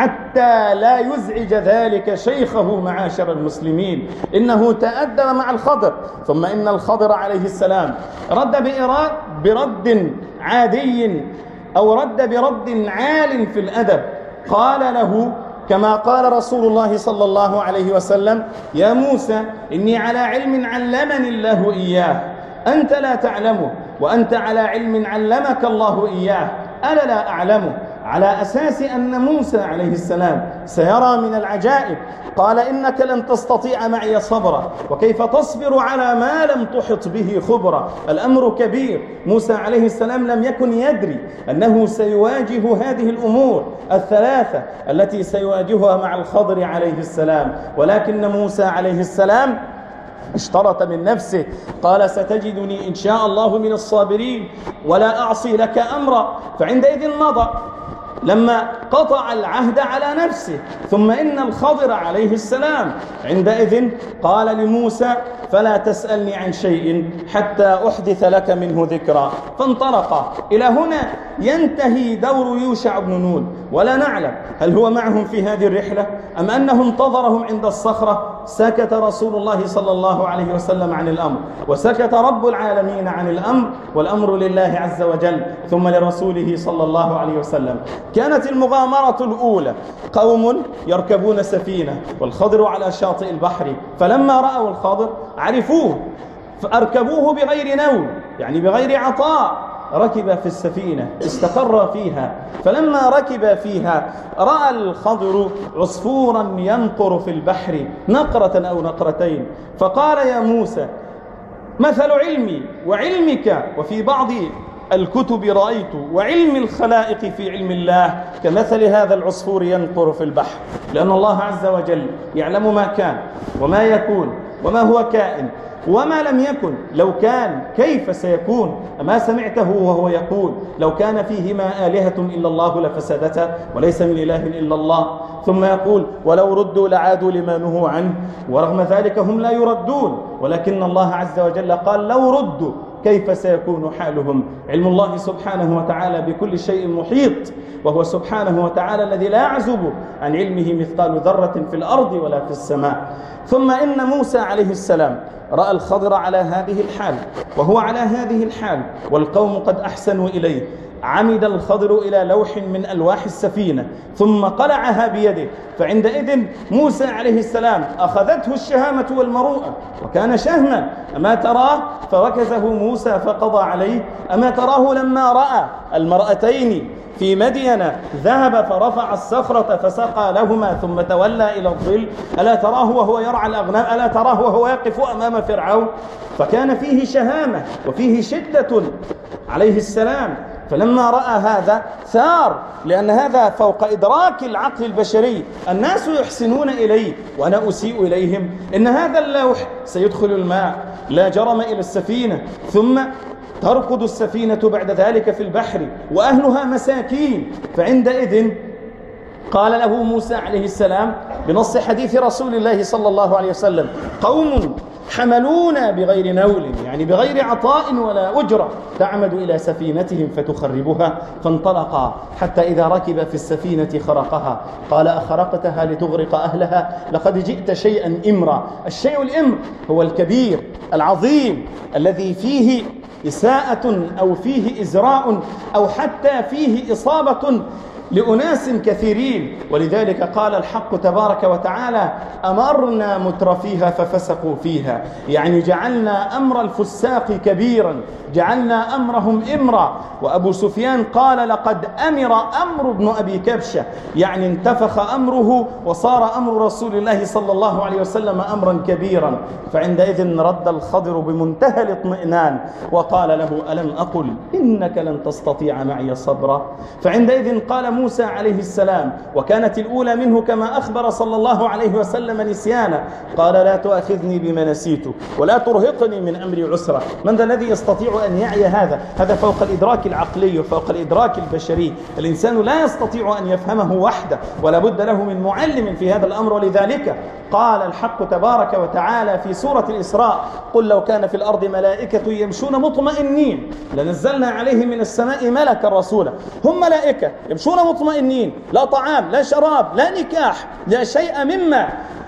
حتى لا يزعج ذلك شيخه معاشر المسلمين. إنه تأدب مع الخضر. ثم إن الخضر عليه السلام رد بإراد برد عادي أو رد برد عال في الأدب، قال له كما قال رسول الله صلى الله عليه وسلم يا موسى إني على علم علمني الله إياه أنت لا تعلمه، وأنت على علم علمك الله إياه أنا لا أعلمه، على أساس أن موسى عليه السلام سيرى من العجائب. قال إنك لن تستطيع معي صبرا، وكيف تصبر على ما لم تحط به خبرا، الأمر كبير. موسى عليه السلام لم يكن يدري أنه سيواجه هذه الأمور الثلاثة التي سيواجهها مع الخضر عليه السلام، ولكن موسى عليه السلام اشترط من نفسه قال ستجدني إن شاء الله من الصابرين ولا أعصي لك أمرا، فعندئذ مضى لما قطع العهد على نفسه. ثم إن الخضر عليه السلام عندئذ قال لموسى فلا تسألني عن شيء حتى أحدث لك منه ذكرا، فانطلقا. إلى هنا ينتهي دور يوشع بن نون، ولا نعلم هل هو معهم في هذه الرحلة أم أنه انتظرهم عند الصخرة. سكت رسول الله صلى الله عليه وسلم عن الأمر، وسكت رب العالمين عن الأمر، والأمر لله عز وجل ثم لرسوله صلى الله عليه وسلم. كانت المغامرة الأولى قوم يركبون سفينة والخضر على شاطئ البحر، فلما رأوا الخضر عرفوه فأركبوه بغير نوم، يعني بغير عطاء. ركب في السفينة استقر فيها، فلما ركب فيها رأى الخضر عصفورا ينقر في البحر نقرة أو نقرتين، فقال يا موسى مثل علمي وعلمك، وفي بعض الكتب رأيت وعلم الخلائق في علم الله كمثل هذا العصفور ينقر في البحر، لأن الله عز وجل يعلم ما كان وما يكون وما هو كائن وما لم يكن. لو كان كيف سيكون؟ أما سمعته وهو يقول لو كان فيهما آلهة إلا الله لفسدتا وليس من إله إلا الله، ثم يقول ولو ردوا لعادوا لما نهوا عنه، ورغم ذلك هم لا يردون، ولكن الله عز وجل قال لو ردوا كيف سيكون حالهم. علم الله سبحانه وتعالى بكل شيء محيط، وهو سبحانه وتعالى الذي لا يعزب عن علمه مثقال ذرة في الأرض ولا في السماء. ثم إن موسى عليه السلام رأى الخضر على هذه الحال، وهو على هذه الحال والقوم قد أحسنوا إليه. عمد الخضر إلى لوح من ألواح السفينة ثم قلعها بيده، فعندئذ موسى عليه السلام أخذته الشهامة والمروءة، وكان شهما. أما تراه فوكزه موسى فقضى عليه. أما تراه لما رأى المرأتين في مدين ذهب فرفع الصخرة فسقى لهما ثم تولى إلى الظل؟ ألا تراه وهو يرعى الأغنام؟ ألا تراه وهو يقف أمام فرعون؟ فكان فيه شهامة وفيه شدة عليه السلام. فلما رأى هذا ثار، لأن هذا فوق إدراك العقل البشري. الناس يحسنون إليه وأنا أسيء إليهم. إن هذا اللوح سيدخل الماء لا جرم إلى السفينة، ثم تركض السفينة بعد ذلك في البحر وأهلها مساكين. فعندئذ قال له موسى عليه السلام بنص حديث رسول الله صلى الله عليه وسلم قوم حملونا بغير نول، يعني بغير عطاء ولا أجرة، تعمد إلى سفينتهم فتخربها. فانطلقا حتى إذا ركب في السفينة خرقها. قال أخرقتها لتغرق أهلها؟ لقد جئت شيئا إمرا. الشيء الإمر هو الكبير العظيم الذي فيه إساءة أو فيه إزراء أو حتى فيه إصابة لأناس كثيرين. ولذلك قال الحق تبارك وتعالى أمرنا مترفيها ففسقوا فيها، يعني جعلنا أمر الفساق كبيرا، جعلنا أمرهم إمرا. وأبو سفيان قال لقد أمر أمر ابن أبي كبشة، يعني انتفخ أمره وصار أمر رسول الله صلى الله عليه وسلم أمرا كبيرا. فعندئذ رد الخضر بمنتهى الاطمئنان وقال له ألم أقل إنك لن تستطيع معي صبرا؟ فعندئذ قال موسى عليه السلام، وكانت الأولى منه كما أخبر صلى الله عليه وسلم نسيانا، قال لا تؤاخذني بما نسيت ولا ترهقني من أمري عسرا. من ذا الذي يستطيع أن يعي هذا؟ هذا فوق الإدراك العقلي وفوق الإدراك البشري. الإنسان لا يستطيع أن يفهمه وحده، ولا بد له من معلم في هذا الأمر. ولذلك قال الحق تبارك وتعالى في سورة الإسراء قل لو كان في الأرض ملائكة يمشون مطمئنين لنزلنا عليهم من السماء ملكا رسولا. هم ملائكة يمشون مطمئنين، لا طعام لا شراب لا نكاح لا شيء مما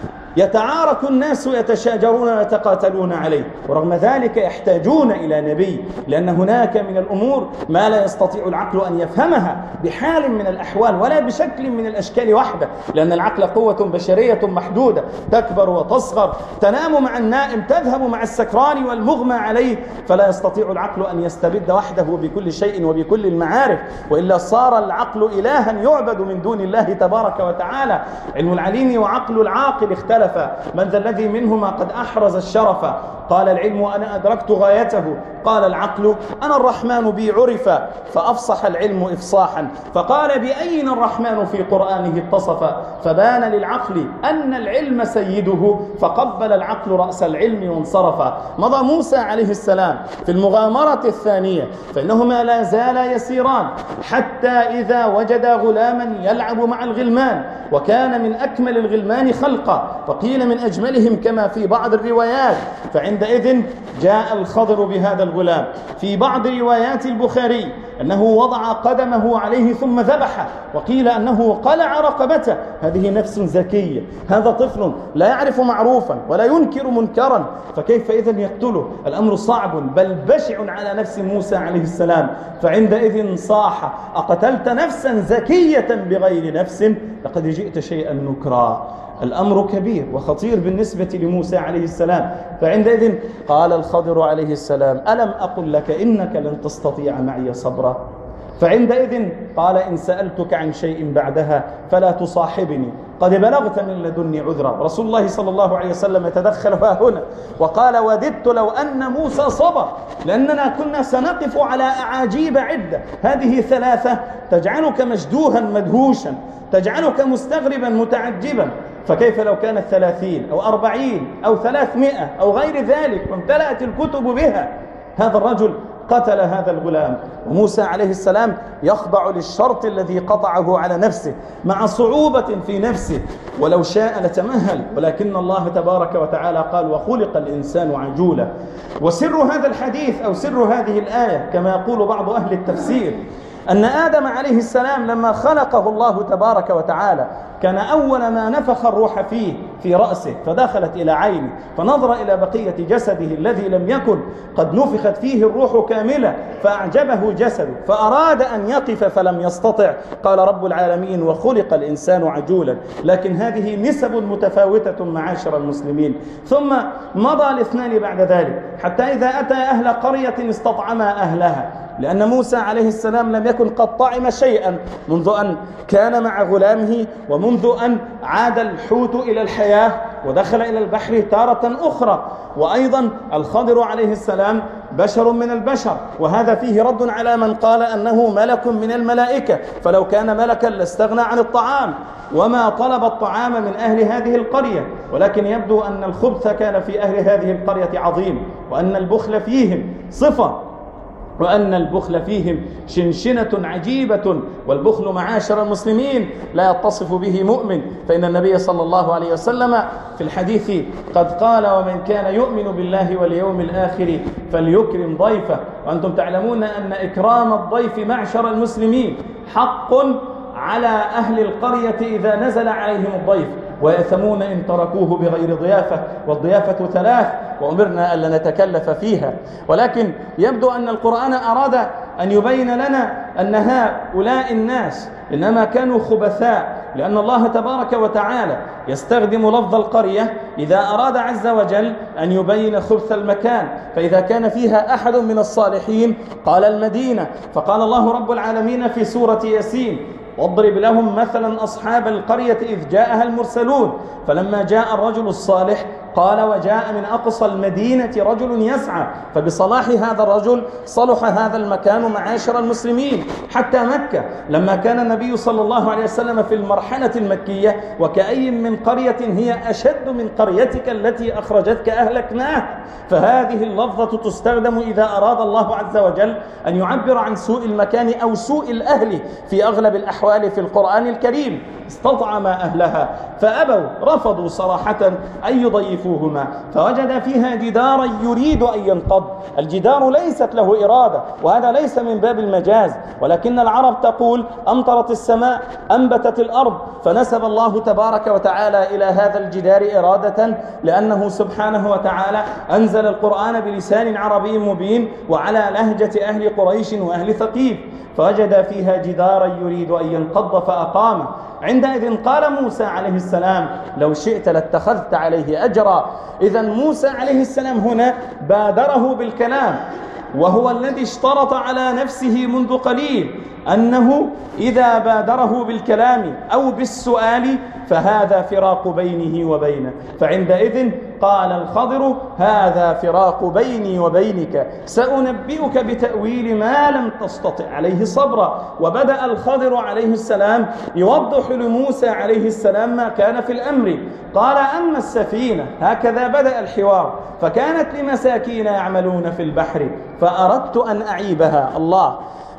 يتعارك الناس ويتشاجرون ويتقاتلون عليه، ورغم ذلك يحتاجون إلى نبي، لأن هناك من الأمور ما لا يستطيع العقل أن يفهمها بحال من الأحوال ولا بشكل من الأشكال وحده، لأن العقل قوة بشرية محدودة تكبر وتصغر، تنام مع النائم تذهب مع السكران والمغمى عليه، فلا يستطيع العقل أن يستبد وحده بكل شيء وبكل المعارف، وإلا صار العقل إلها يعبد من دون الله تبارك وتعالى. علم العليم وعقل العاقل اختلف، من ذا الذي منهما قد أحرز الشرف؟ قال العلم أنا أدركت غايته، قال العقل أنا الرحمن بي عرف، فأفصح العلم إفصاحا، فقال بأين الرحمن في قرآنه اتصف، فبان للعقل أن العلم سيده، فقبل العقل رأس العلم وانصرف. مضى موسى عليه السلام في المغامرة الثانية، فإنهما لا زالا يسيران حتى إذا وجد غلاما يلعب مع الغلمان، وكان من أكمل الغلمان خلقا، وقيل من أجملهم كما في بعض الروايات. فعندئذ جاء الخضر بهذا الغلام. في بعض روايات البخاري أنه وضع قدمه عليه ثم ذبحه، وقيل أنه قلع رقبته. هذه نفس زكية، هذا طفل لا يعرف معروفا ولا ينكر منكرا، فكيف إذن يقتله؟ الأمر صعب بل بشع على نفس موسى عليه السلام. فعندئذ صاح: أقتلت نفسا زكية بغير نفس لقد جئت شيئا نكرا. الأمر كبير وخطير بالنسبة لموسى عليه السلام. فعندئذ قال الخضر عليه السلام: ألم أقل لك إنك لن تستطيع معي صبرا؟ فعندئذ قال: إن سألتك عن شيء بعدها فلا تصاحبني، قد بلغت من لدني عذرا. رسول الله صلى الله عليه وسلم يتدخل ها هنا وقال: وددت لو أن موسى صبر، لأننا كنا سنقف على أعاجيب عدة. هذه ثلاثة تجعلك مجدوها مدهوشا، تجعلك مستغربا متعجبا، فكيف لو كانت ثلاثين أو أربعين أو ثلاثمائة أو غير ذلك وامتلأت الكتب بها؟ هذا الرجل قتل هذا الغلام، وموسى عليه السلام يخضع للشرط الذي قطعه على نفسه مع صعوبة في نفسه، ولو شاء لتمهل، ولكن الله تبارك وتعالى قال: وخلق الإنسان عجولا. وسر هذا الحديث أو سر هذه الآية كما يقول بعض أهل التفسير أن آدم عليه السلام لما خلقه الله تبارك وتعالى كان أول ما نفخ الروح فيه في رأسه، فدخلت إلى عينه، فنظر إلى بقية جسده الذي لم يكن قد نفخت فيه الروح كاملة، فأعجبه جسده فأراد أن يقف فلم يستطع. قال رب العالمين: وخلق الإنسان عجولا. لكن هذه نسب متفاوتة معاشر المسلمين. ثم مضى الاثنان بعد ذلك حتى إذا أتى أهل قرية استطعما أهلها، لأن موسى عليه السلام لم يكن قد طعم شيئا منذ أن كان مع غلامه، ومنذ أن عاد الحوت إلى الحياة ودخل إلى البحر تارة أخرى. وأيضا الخضر عليه السلام بشر من البشر، وهذا فيه رد على من قال أنه ملك من الملائكة، فلو كان ملكا لاستغنى عن الطعام وما طلب الطعام من أهل هذه القرية. ولكن يبدو أن الخبث كان في أهل هذه القرية عظيم، وأن البخل فيهم صفة، وأن البخل فيهم شنشنة عجيبة. والبخل معاشر المسلمين لا يتصف به مؤمن، فإن النبي صلى الله عليه وسلم في الحديث قد قال: ومن كان يؤمن بالله واليوم الآخر فليكرم ضيفه. وأنتم تعلمون أن إكرام الضيف معشر المسلمين حق على أهل القرية إذا نزل عليهم الضيف، ويأثمون إن تركوه بغير ضيافة، والضيافة ثلاث وأمرنا ألا نتكلف فيها. ولكن يبدو أن القرآن أراد أن يبين لنا أن هؤلاء الناس إنما كانوا خبثاء، لأن الله تبارك وتعالى يستخدم لفظ القرية إذا أراد عز وجل أن يبين خبث المكان، فإذا كان فيها أحد من الصالحين قال المدينة. فقال الله رب العالمين في سورة ياسين: واضرب لهم مثلا أصحاب القرية إذ جاءها المرسلون فلما جاء الرجل الصالح قال وجاء من أقصى المدينة رجل يسعى. فبصلاح هذا الرجل صلح هذا المكان معاشر المسلمين. حتى مكة لما كان النبي صلى الله عليه وسلم في المرحلة المكية: وكأي من قرية هي أشد من قريتك التي أخرجتك أهلكناها. فهذه اللفظة تستخدم إذا أراد الله عز وجل أن يعبر عن سوء المكان أو سوء الأهل في أغلب الأحوال في القرآن الكريم. استطعم أهلها فأبوا، رفضوا صراحة أن يضيفوهما، فوجد فيها جدارا يريد أن ينقض. الجدار ليست له إرادة، وهذا ليس من باب المجاز، ولكن العرب تقول: أمطرت السماء أنبتت الأرض. فنسب الله تبارك وتعالى إلى هذا الجدار إرادة، لأنه سبحانه وتعالى أنزل القرآن بلسان عربي مبين وعلى لهجة أهل قريش وأهل ثقيف، فوجد فيها جدارا يريد أن ينقض فأقامه. عندئذ قال موسى عليه السلام: لو شئت لاتخذت عليه أجرا. إذن موسى عليه السلام هنا بادره بالكلام، وهو الذي اشترط على نفسه منذ قليل أنه إذا بادره بالكلام أو بالسؤال فهذا فراق بينه وبينه. فعندئذ قال الخضر: هذا فراق بيني وبينك، سأنبئك بتأويل ما لم تستطع عليه صبرا. وبدأ الخضر عليه السلام يوضح لموسى عليه السلام ما كان في الأمر. قال: أما السفينة، هكذا بدأ الحوار، فكانت لمساكين يعملون في البحر فأردت أن أعيبها. الله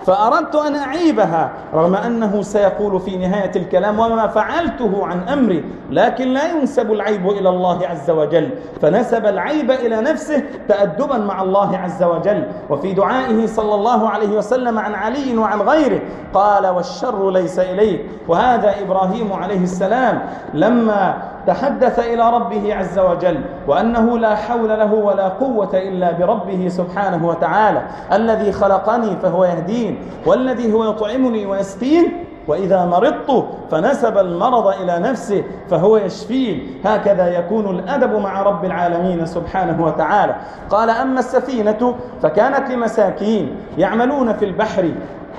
فأردت أن أعيبها، رغم أنه سيقول في نهاية الكلام وما فعلته عن أمري، لكن لا ينسب العيب إلى الله عز وجل، فنسب العيب إلى نفسه تأدبا مع الله عز وجل. وفي دعائه صلى الله عليه وسلم عن علي وعن غيره قال: والشر ليس إليك. وهذا إبراهيم عليه السلام لما تحدث إلى ربه عز وجل وأنه لا حول له ولا قوة إلا بربه سبحانه وتعالى، الذي خلقني فهو يهدين، والذي هو يطعمني ويسقين، وإذا مرضت فنسب المرض إلى نفسه فهو يشفين. هكذا يكون الأدب مع رب العالمين سبحانه وتعالى. قال: أما السفينة فكانت لمساكين يعملون في البحر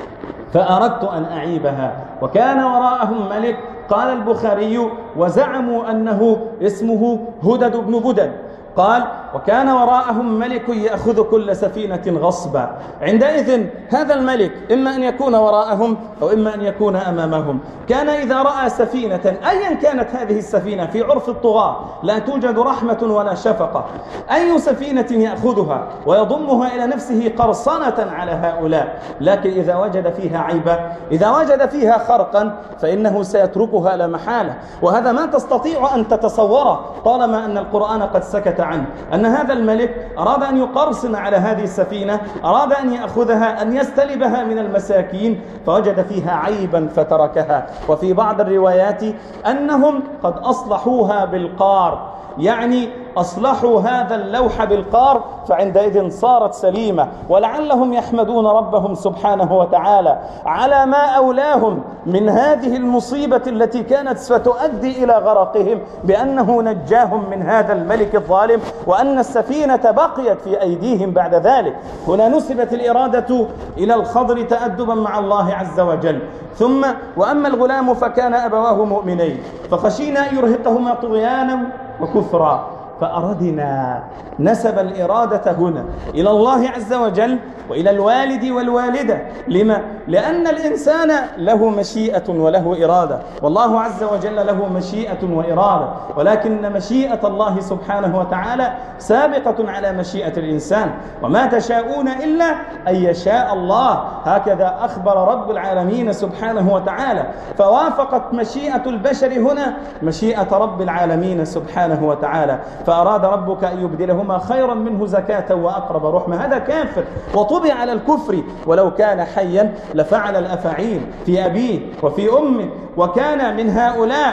فأردت أن أعيبها وكان وراءهم ملك. قال البخاري: وزعموا أنه اسمه هدد بن بدد. قال: وكان وراءهم ملك يأخذ كل سفينة غصبا. عندئذ هذا الملك إما أن يكون وراءهم أو إما أن يكون أمامهم. كان إذا رأى سفينة أيا كانت هذه السفينة، في عرف الطغاة لا توجد رحمة ولا شفقة، أي سفينة يأخذها ويضمها إلى نفسه قرصنة على هؤلاء، لكن إذا وجد فيها عيبا، إذا وجد فيها خرقا، فإنه سيتركها لا محالة. وهذا ما تستطيع أن تتصوره طالما أن القرآن قد سكت عنه، أن هذا الملك أراد أن يقرصن على هذه السفينة، أراد أن يأخذها، أن يستلبها من المساكين، فوجد فيها عيبا فتركها. وفي بعض الروايات أنهم قد أصلحوها بالقار، يعني أصلحوا هذا اللوح بالقار، فعندئذ صارت سليمة. ولعلهم يحمدون ربهم سبحانه وتعالى على ما أولاهم من هذه المصيبة التي كانت ستؤدي إلى غرقهم، بأنه نجاهم من هذا الملك الظالم، وأن السفينة بقيت في أيديهم بعد ذلك. هنا نسبت الإرادة إلى الخضر تأدبا مع الله عز وجل. ثم: وأما الغلام فكان أبواه مؤمنين فخشينا أن يرهقهما طغيانا وكفرا. فأردنا، نسب الإرادة هنا إلى الله عز وجل وإلى الوالد والوالدة. لما؟ لأن الإنسان له مشيئة وله إرادة، والله عز وجل له مشيئة وإرادة، ولكن مشيئة الله سبحانه وتعالى سابقة على مشيئة الإنسان، وما تشاءون إلا أن يشاء الله. هكذا أخبر رب العالمين سبحانه وتعالى، فوافقت مشيئة البشر هنا مشيئة رب العالمين سبحانه وتعالى. فأراد ربك أن يبدلهما خيرا منه زكاة وأقرب رحمة. هذا كافر وطبع على الكفر، ولو كان حيا لفعل الأفعيل في أبيه وفي أمه، وكان من هؤلاء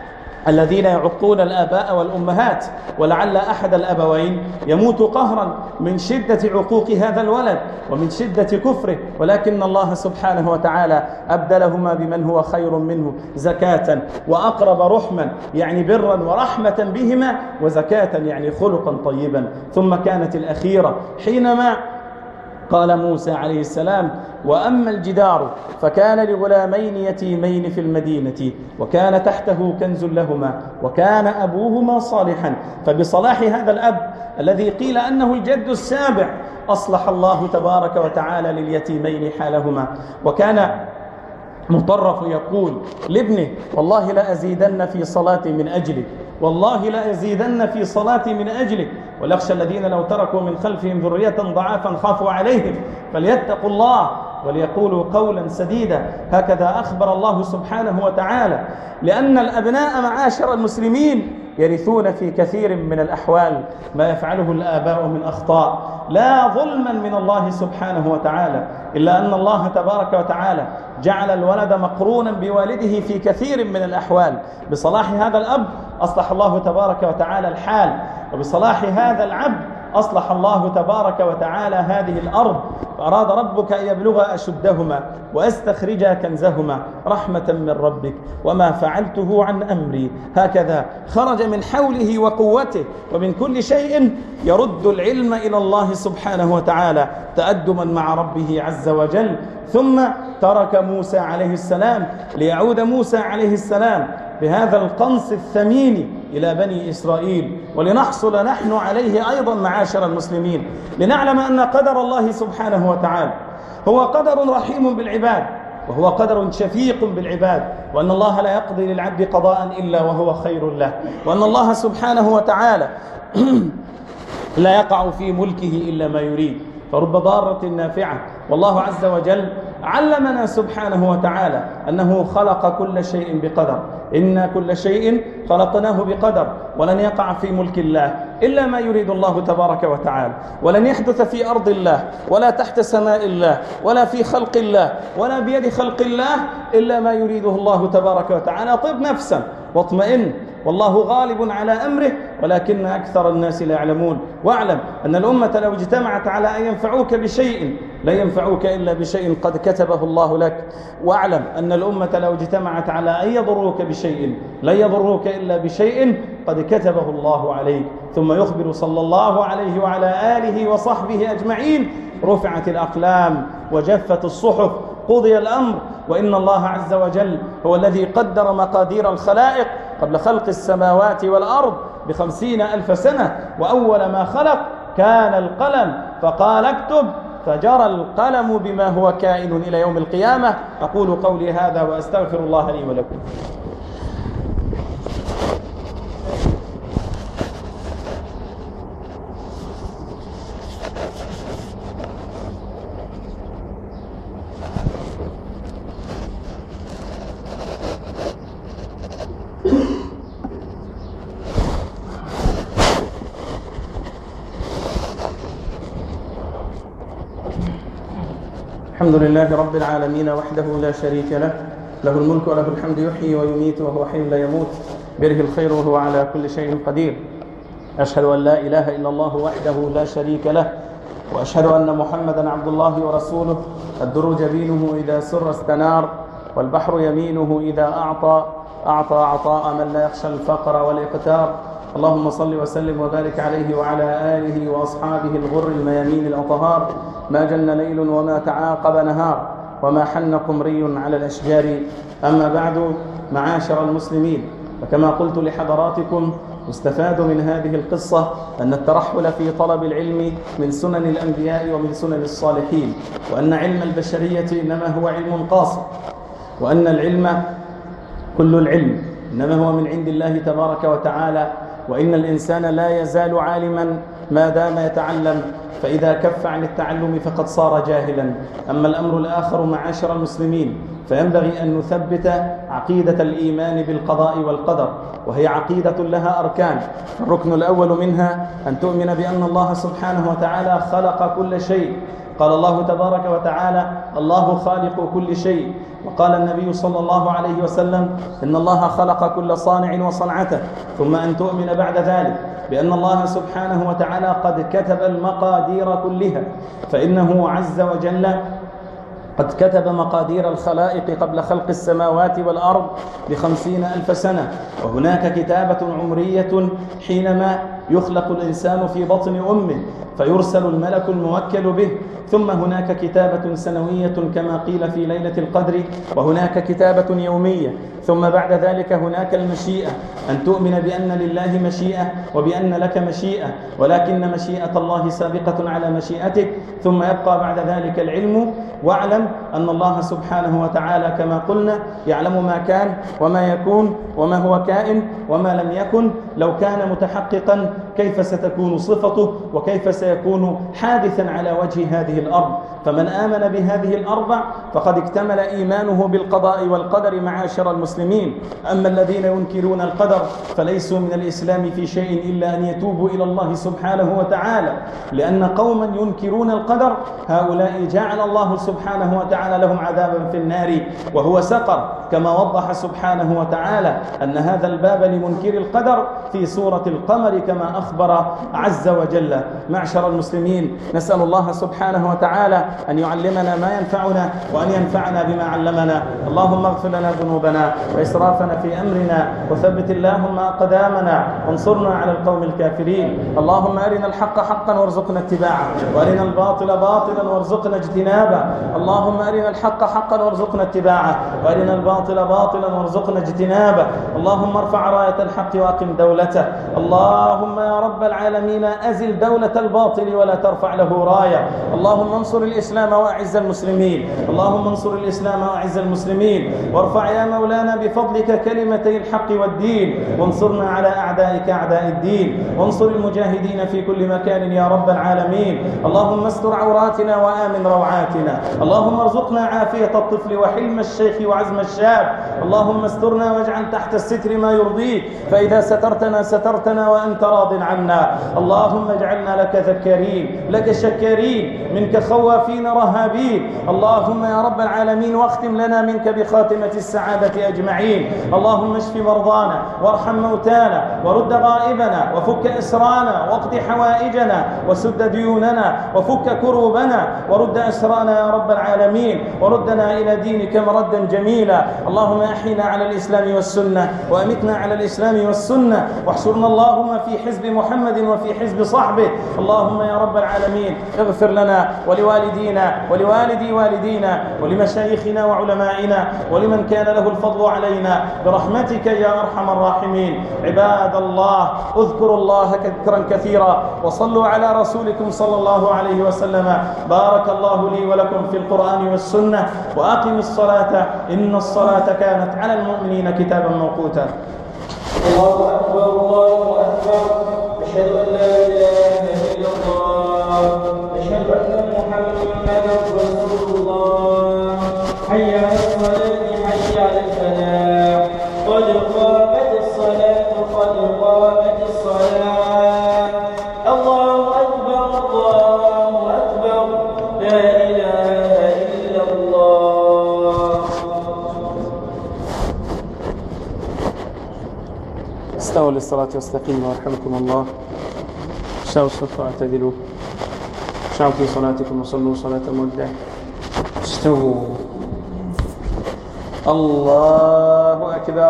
الذين يعقون الآباء والأمهات، ولعل أحد الأبوين يموت قهرا من شدة عقوق هذا الولد ومن شدة كفره، ولكن الله سبحانه وتعالى أبدلهما بمن هو خير منه زكاة وأقرب رحما، يعني برا ورحمة بهما، وزكاة يعني خلقا طيبا. ثم كانت الأخيرة حينما قال موسى عليه السلام: وأما الجدار فكان لغلامين يتيمين في المدينة وكان تحته كنز لهما وكان أبوهما صالحا. فبصلاح هذا الأب الذي قيل أنه الجد السابع أصلح الله تبارك وتعالى لليتيمين حالهما. وكان مطرف يقول لابنه: والله لا أزيدن في صلاتي من أجلك، والله لا أزيدن في صلاتي من أجلك، وليخشى الذين لو تركوا من خلفهم ذرية ضعافا خافوا عليهم فليتقوا الله وليقولوا قولا سديدا. هكذا أخبر الله سبحانه وتعالى، لأن الأبناء معاشر المسلمين يرثون في كثير من الأحوال ما يفعله الآباء من أخطاء، لا ظلما من الله سبحانه وتعالى، إلا أن الله تبارك وتعالى جعل الولد مقرونا بوالده في كثير من الأحوال. بصلاح هذا الأب أصلح الله تبارك وتعالى الحال، وبصلاح هذا العبد أصلح الله تبارك وتعالى هذه الأرض. فأراد ربك أن يبلغ أشدهما وأستخرجا كنزهما رحمة من ربك وما فعلته عن أمري. هكذا خرج من حوله وقوته ومن كل شيء يرد العلم إلى الله سبحانه وتعالى تأدبا مع ربه عز وجل. ثم ترك موسى عليه السلام ليعود موسى عليه السلام بهذا القنص الثمين إلى بني إسرائيل، ولنحصل نحن عليه أيضا معاشر المسلمين، لنعلم أن قدر الله سبحانه وتعالى هو قدر رحيم بالعباد، وهو قدر شفيق بالعباد، وأن الله لا يقضي للعبد قضاء إلا وهو خير له، وأن الله سبحانه وتعالى لا يقع في ملكه إلا ما يريد. فرب ضارة نافعة، والله عز وجل علمنا سبحانه وتعالى أنه خلق كل شيء بقدر. إن كل شيء خلقناه بقدر، ولن يقع في ملك الله إلا ما يريد الله تبارك وتعالى، ولن يحدث في أرض الله ولا تحت سماء الله ولا في خلق الله ولا بيد خلق الله إلا ما يريده الله تبارك وتعالى. طب نفسا واطمئن، والله غالب على أمره ولكن أكثر الناس لا يعلمون. واعلم أن الأمة لو اجتمعت على أن ينفعوك بشيء لا ينفعوك إلا بشيء قد كتبه الله لك. واعلم أن الأمة لو اجتمعت على أن يضروك بشيء لا يضروك إلا بشيء قد كتبه الله عليك. ثم يخبر صلى الله عليه وعلى آله وصحبه أجمعين: رفعت الأقلام وجفت الصحف، قضي الأمر، وإن الله عز وجل هو الذي قدر مقادير الخلائق قبل خلق السماوات والأرض بخمسين ألف سنة. وأول ما خلق كان القلم فقال اكتب، فجرى القلم بما هو كائن إلى يوم القيامة. أقول قولي هذا وأستغفر الله لي ولكم. الحمد لله رب العالمين وحده لا شريك له، له الملك وله الحمد، يحيي ويميت وهو حي لا يموت، بيده الخير وهو على كل شيء قدير. أشهد أن لا إله إلا الله وحده لا شريك له، وأشهد أن محمدا عبد الله ورسوله. الدر جبينه إذا سر استنار، والبحر يمينه إذا أعطى أعطى عطاء من لا يخشى الفقر والإقتار. اللهم صل وسلم وبارك عليه وعلى آله وأصحابه الغر الميامين الأطهار. ما جن ليل وما تعاقب نهار، وما حن قمري على الأشجار. أما بعد، معاشر المسلمين، فكما قلت لحضراتكم، يستفاد من هذه القصة أن الترحل في طلب العلم من سنن الأنبياء ومن سنن الصالحين، وأن علم البشرية إنما هو علم قاصر، وأن العلم كل العلم إنما هو من عند الله تبارك وتعالى، وإن الإنسان لا يزال عالما ما دام يتعلم، فإذا كف عن التعلم فقد صار جاهلا. أما الأمر الآخر معاشر المسلمين، فينبغي أن نثبت عقيدة الإيمان بالقضاء والقدر، وهي عقيدة لها أركان. الركن الأول منها أن تؤمن بأن الله سبحانه وتعالى خلق كل شيء. قال الله تبارك وتعالى: الله خالق كل شيء. وقال النبي صلى الله عليه وسلم: إن الله خلق كل صانع وصنعته. ثم أن تؤمن بعد ذلك بأن الله سبحانه وتعالى قد كتب المقادير كلها، فإنه عز وجل قد كتب مقادير الخلائق قبل خلق السماوات والأرض بخمسين ألف سنة. وهناك كتابة عمرية حينما يخلق الإنسان في بطن أمه فيرسل الملك الموكل به، ثم هناك كتابة سنوية كما قيل في ليلة القدر، وهناك كتابة يومية، ثم بعد ذلك هناك المشيئة، أن تؤمن بأن لله مشيئة وبأن لك مشيئة، ولكن مشيئة الله سابقة على مشيئتك، ثم يبقى بعد ذلك العلم. واعلم أن الله سبحانه وتعالى كما قلنا يعلم ما كان وما يكون وما هو كائن وما لم يكن. لو كان متحققا كيف ستكون صفته وكيف سيكون حادثا على وجه هذه الأرض؟ فمن آمن بهذه الأربع فقد اكتمل إيمانه بالقضاء والقدر معاشر المسلمين. أما الذين ينكرون القدر فليسوا من الإسلام في شيء إلا أن يتوبوا إلى الله سبحانه وتعالى، لأن قوما ينكرون القدر هؤلاء جعل الله سبحانه وتعالى لهم عذابا في النار وهو سقر، كما وضح سبحانه وتعالى أن هذا الباب لمنكر القدر في سورة القمر كما أخبر عز وجل. معشر المسلمين، نسأل الله سبحانه وتعالى أن يعلمنا ما ينفعنا وأن ينفعنا بما علمنا. اللهم اغفر لنا ذنوبنا وإسرافنا في أمرنا، وثبت اللهم أقدامنا وانصرنا على القوم الكافرين. اللهم أرنا الحق حقا وارزقنا اتباعه، وأرنا الباطل باطلا وارزقنا اجتنابه. اللهم أرنا الحق حقا وارزقنا اتباعه، وأرنا الباطل باطلا وارزقنا اجتنابه. اللهم ارفع راية الحق وأقم دولته. اللهم يا يا رب العالمين أزل دولة الباطل ولا ترفع له راية. اللهم انصر الإسلام وأعز المسلمين، اللهم انصر الإسلام وأعز المسلمين، وارفع يا مولانا بفضلك كلمتي الحق والدين، وانصرنا على أعدائك أعداء الدين، وانصر المجاهدين في كل مكان يا رب العالمين. اللهم استر عوراتنا وآمن روعاتنا، اللهم ارزقنا عافية الطفل وحلم الشيخ وعزم الشاب. اللهم استرنا واجعل تحت الستر ما يرضيك، فإذا سترتنا سترتنا وأنت راض عنا. اللهم اجعلنا لك ذكارين، لك شكارين، منك خوافين رهابين. اللهم يا رب العالمين واختم لنا منك بخاتمة السعادة أجمعين. اللهم اشف مرضانا وارحم موتانا ورد غائبنا وفك إسرانا واقض حوائجنا وسد ديوننا وفك كروبنا ورد أسرانا يا رب العالمين، وردنا إلى دينك مردا جميلا. اللهم أحينا على الإسلام والسنة وأمتنا على الإسلام والسنة، واحشرنا اللهم في حزب محمد وفي حزب صحبه. اللهم يا رب العالمين اغفر لنا ولوالدينا ولوالدي والدينا ولمشايخنا وعلمائنا ولمن كان له الفضل علينا برحمتك يا أرحم الراحمين. عباد الله، اذكروا الله ذكرا كثيرا وصلوا على رسولكم صلى الله عليه وسلم. بارك الله لي ولكم في القرآن والسنة، وأقم الصلاة إن الصلاة كانت على المؤمنين كتابا موقوتا. الله أكبر الله أكبر، أشهد أن لا إله إلا الله، أشهد أن محمدا رسول الله. حي على الصلاة حي على الفلاح، قد قامت الصلاة قد قامت الصلاة. الله أكبر الله أكبر، لا إله إلا الله. استووا للصلاة واستقيموا يرحمكم الله. شاو الصف واعتدلوا، شاو في صلاتكم وصلوا صلاة مودع. استووا. الله أكبر.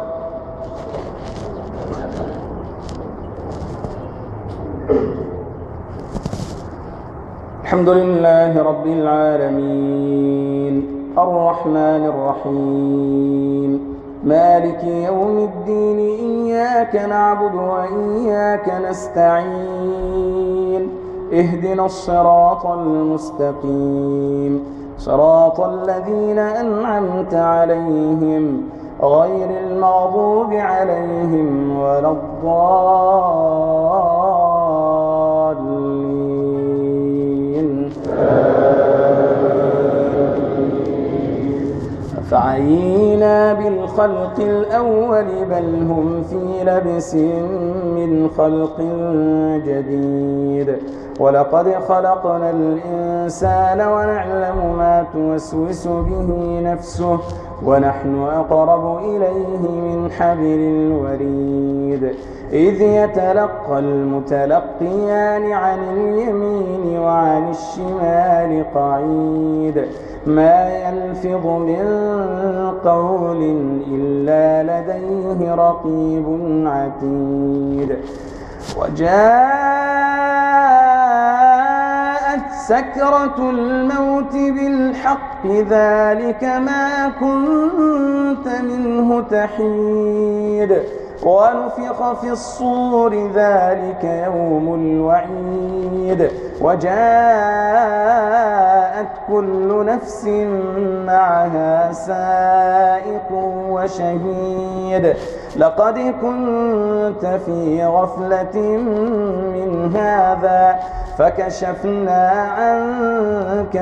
الحمد لله رب العالمين الرحمن الرحيم مالك يوم الدين، إياك نعبد وإياك نستعين، اهدنا الصراط المستقيم، صراط الذين أنعمت عليهم غير المغضوب عليهم ولا الضالين. فعينا بالخلق الأول بل هم في لبس من خلق جديد. ولقد خلقنا الإنسان ونعلم ما توسوس به نفسه ونحن أقرب إليه من حبل الوريد. إذ يتلقى المتلقيان عن اليمين وعن الشمال قعيد. ما يلفظ من قول إلا لديه رقيب عتيد. وجاءت سكرة الموت بالحق ذلك ما كنت منه تحيد. ونفخ في الصور ذلك يوم الوعيد. وجاءت كل نفس معها سائق وشهيد. لقد كنت في غفلة من هذا فكشفنا عنك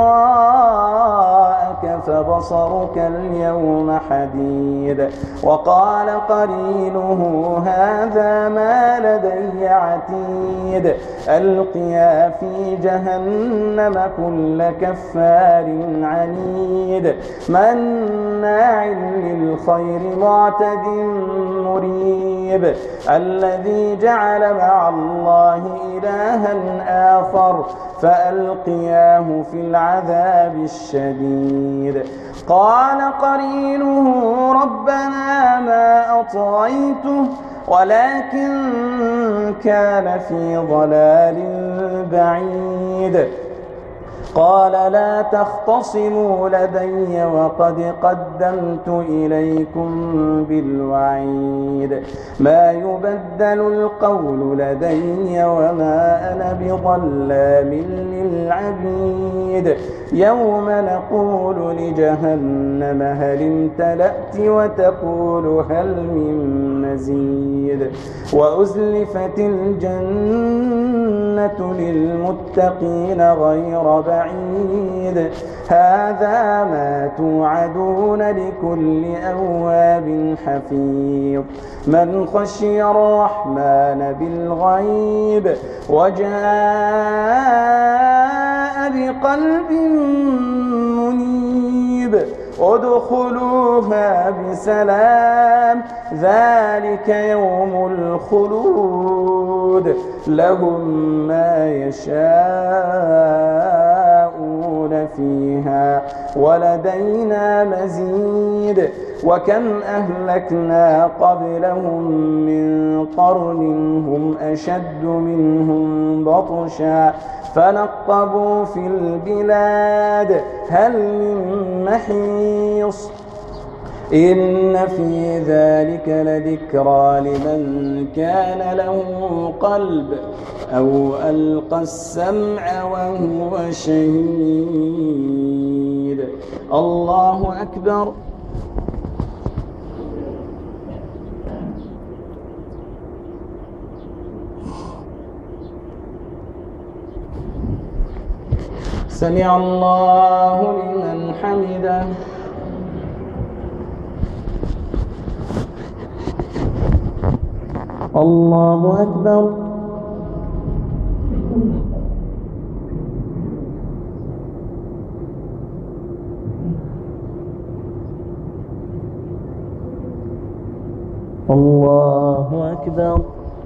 غطاءك فبصرك اليوم حديد. وقال قرينه هذا ما لدي عتيد. ألقيا في جهنم كل كفار عنيد مناع للخير معتد مريب. الذي جعل مع الله إلها آخر فألقياه في العذاب الشديد. قال قرينه ربنا ما أطغيته ولكن كان في ضلال بعيد. قال لا تختصموا لدي وقد قدمت إليكم بالوعيد ما يبدل القول لدي وما أنا بظلام للعبيد يوم نقول لجهنم هل امتلأت وتقول هل من مزيد وأزلفت الجنة للمتقين غير بعيد هذا ما توعدون لكل أواب حفيظ من خشي الرحمن بالغيب وجاء بقلب منيب ادخلوها بسلام ذلك يوم الخلود لهم ما يشاءون فيها ولدينا مزيد وكم أهلكنا قبلهم من قرن هم أشد منهم بطشا فنقبوا في البلاد هل من محيص إن في ذلك لذكرى لمن كان له قلب أو ألقى السمع وهو شهيد الله أكبر. سمع الله لمن حمده. الله أكبر. الله أكبر.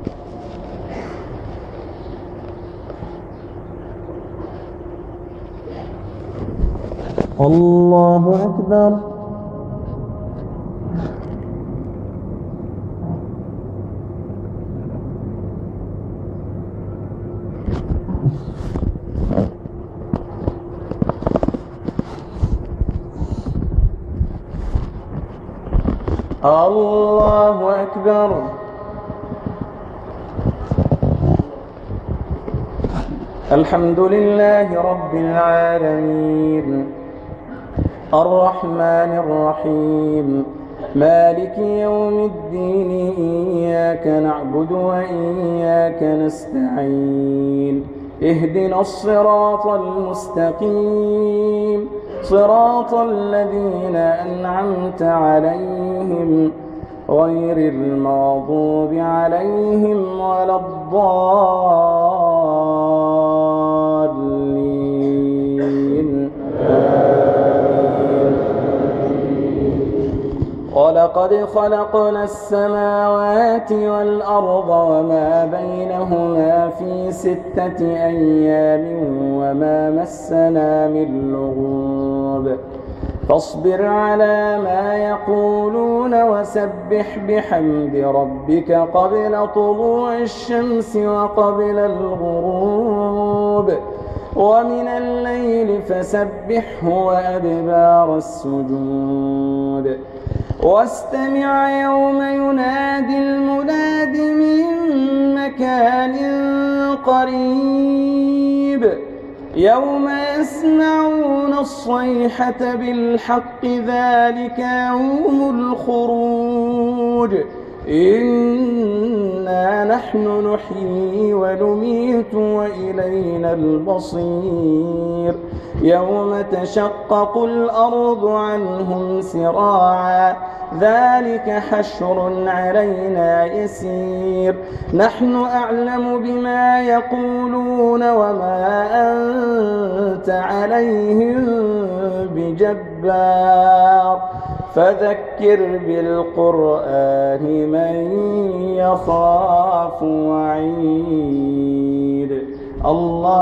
الله أكبر. الله أكبر. الحمد لله رب العالمين الرحمن الرحيم مالك يوم الدين إياك نعبد وإياك نستعين اهدنا الصراط المستقيم صراط الذين أنعمت عليهم غير المغضوب عليهم ولا الضالين. ولقد خلقنا السماوات والأرض وما بينهما في ستة أيام وما مسنا من لغوب فاصبر على ما يقولون وسبح بحمد ربك قبل طلوع الشمس وقبل الغروب ومن الليل فسبحه وأدبار السجود واستمع يوم ينادي المناد من مكان قريب يوم يسمعون الصيحة بالحق ذلك يوم الخروج إنا نحن نحيي ونميت وإلينا المصير يوم تشقق الأرض عنهم سراعا ذلك حشر علينا يسير نحن أعلم بما يقولون وما أنت عليهم بجبار فذكر بالقرآن من يخاف وعيد. الله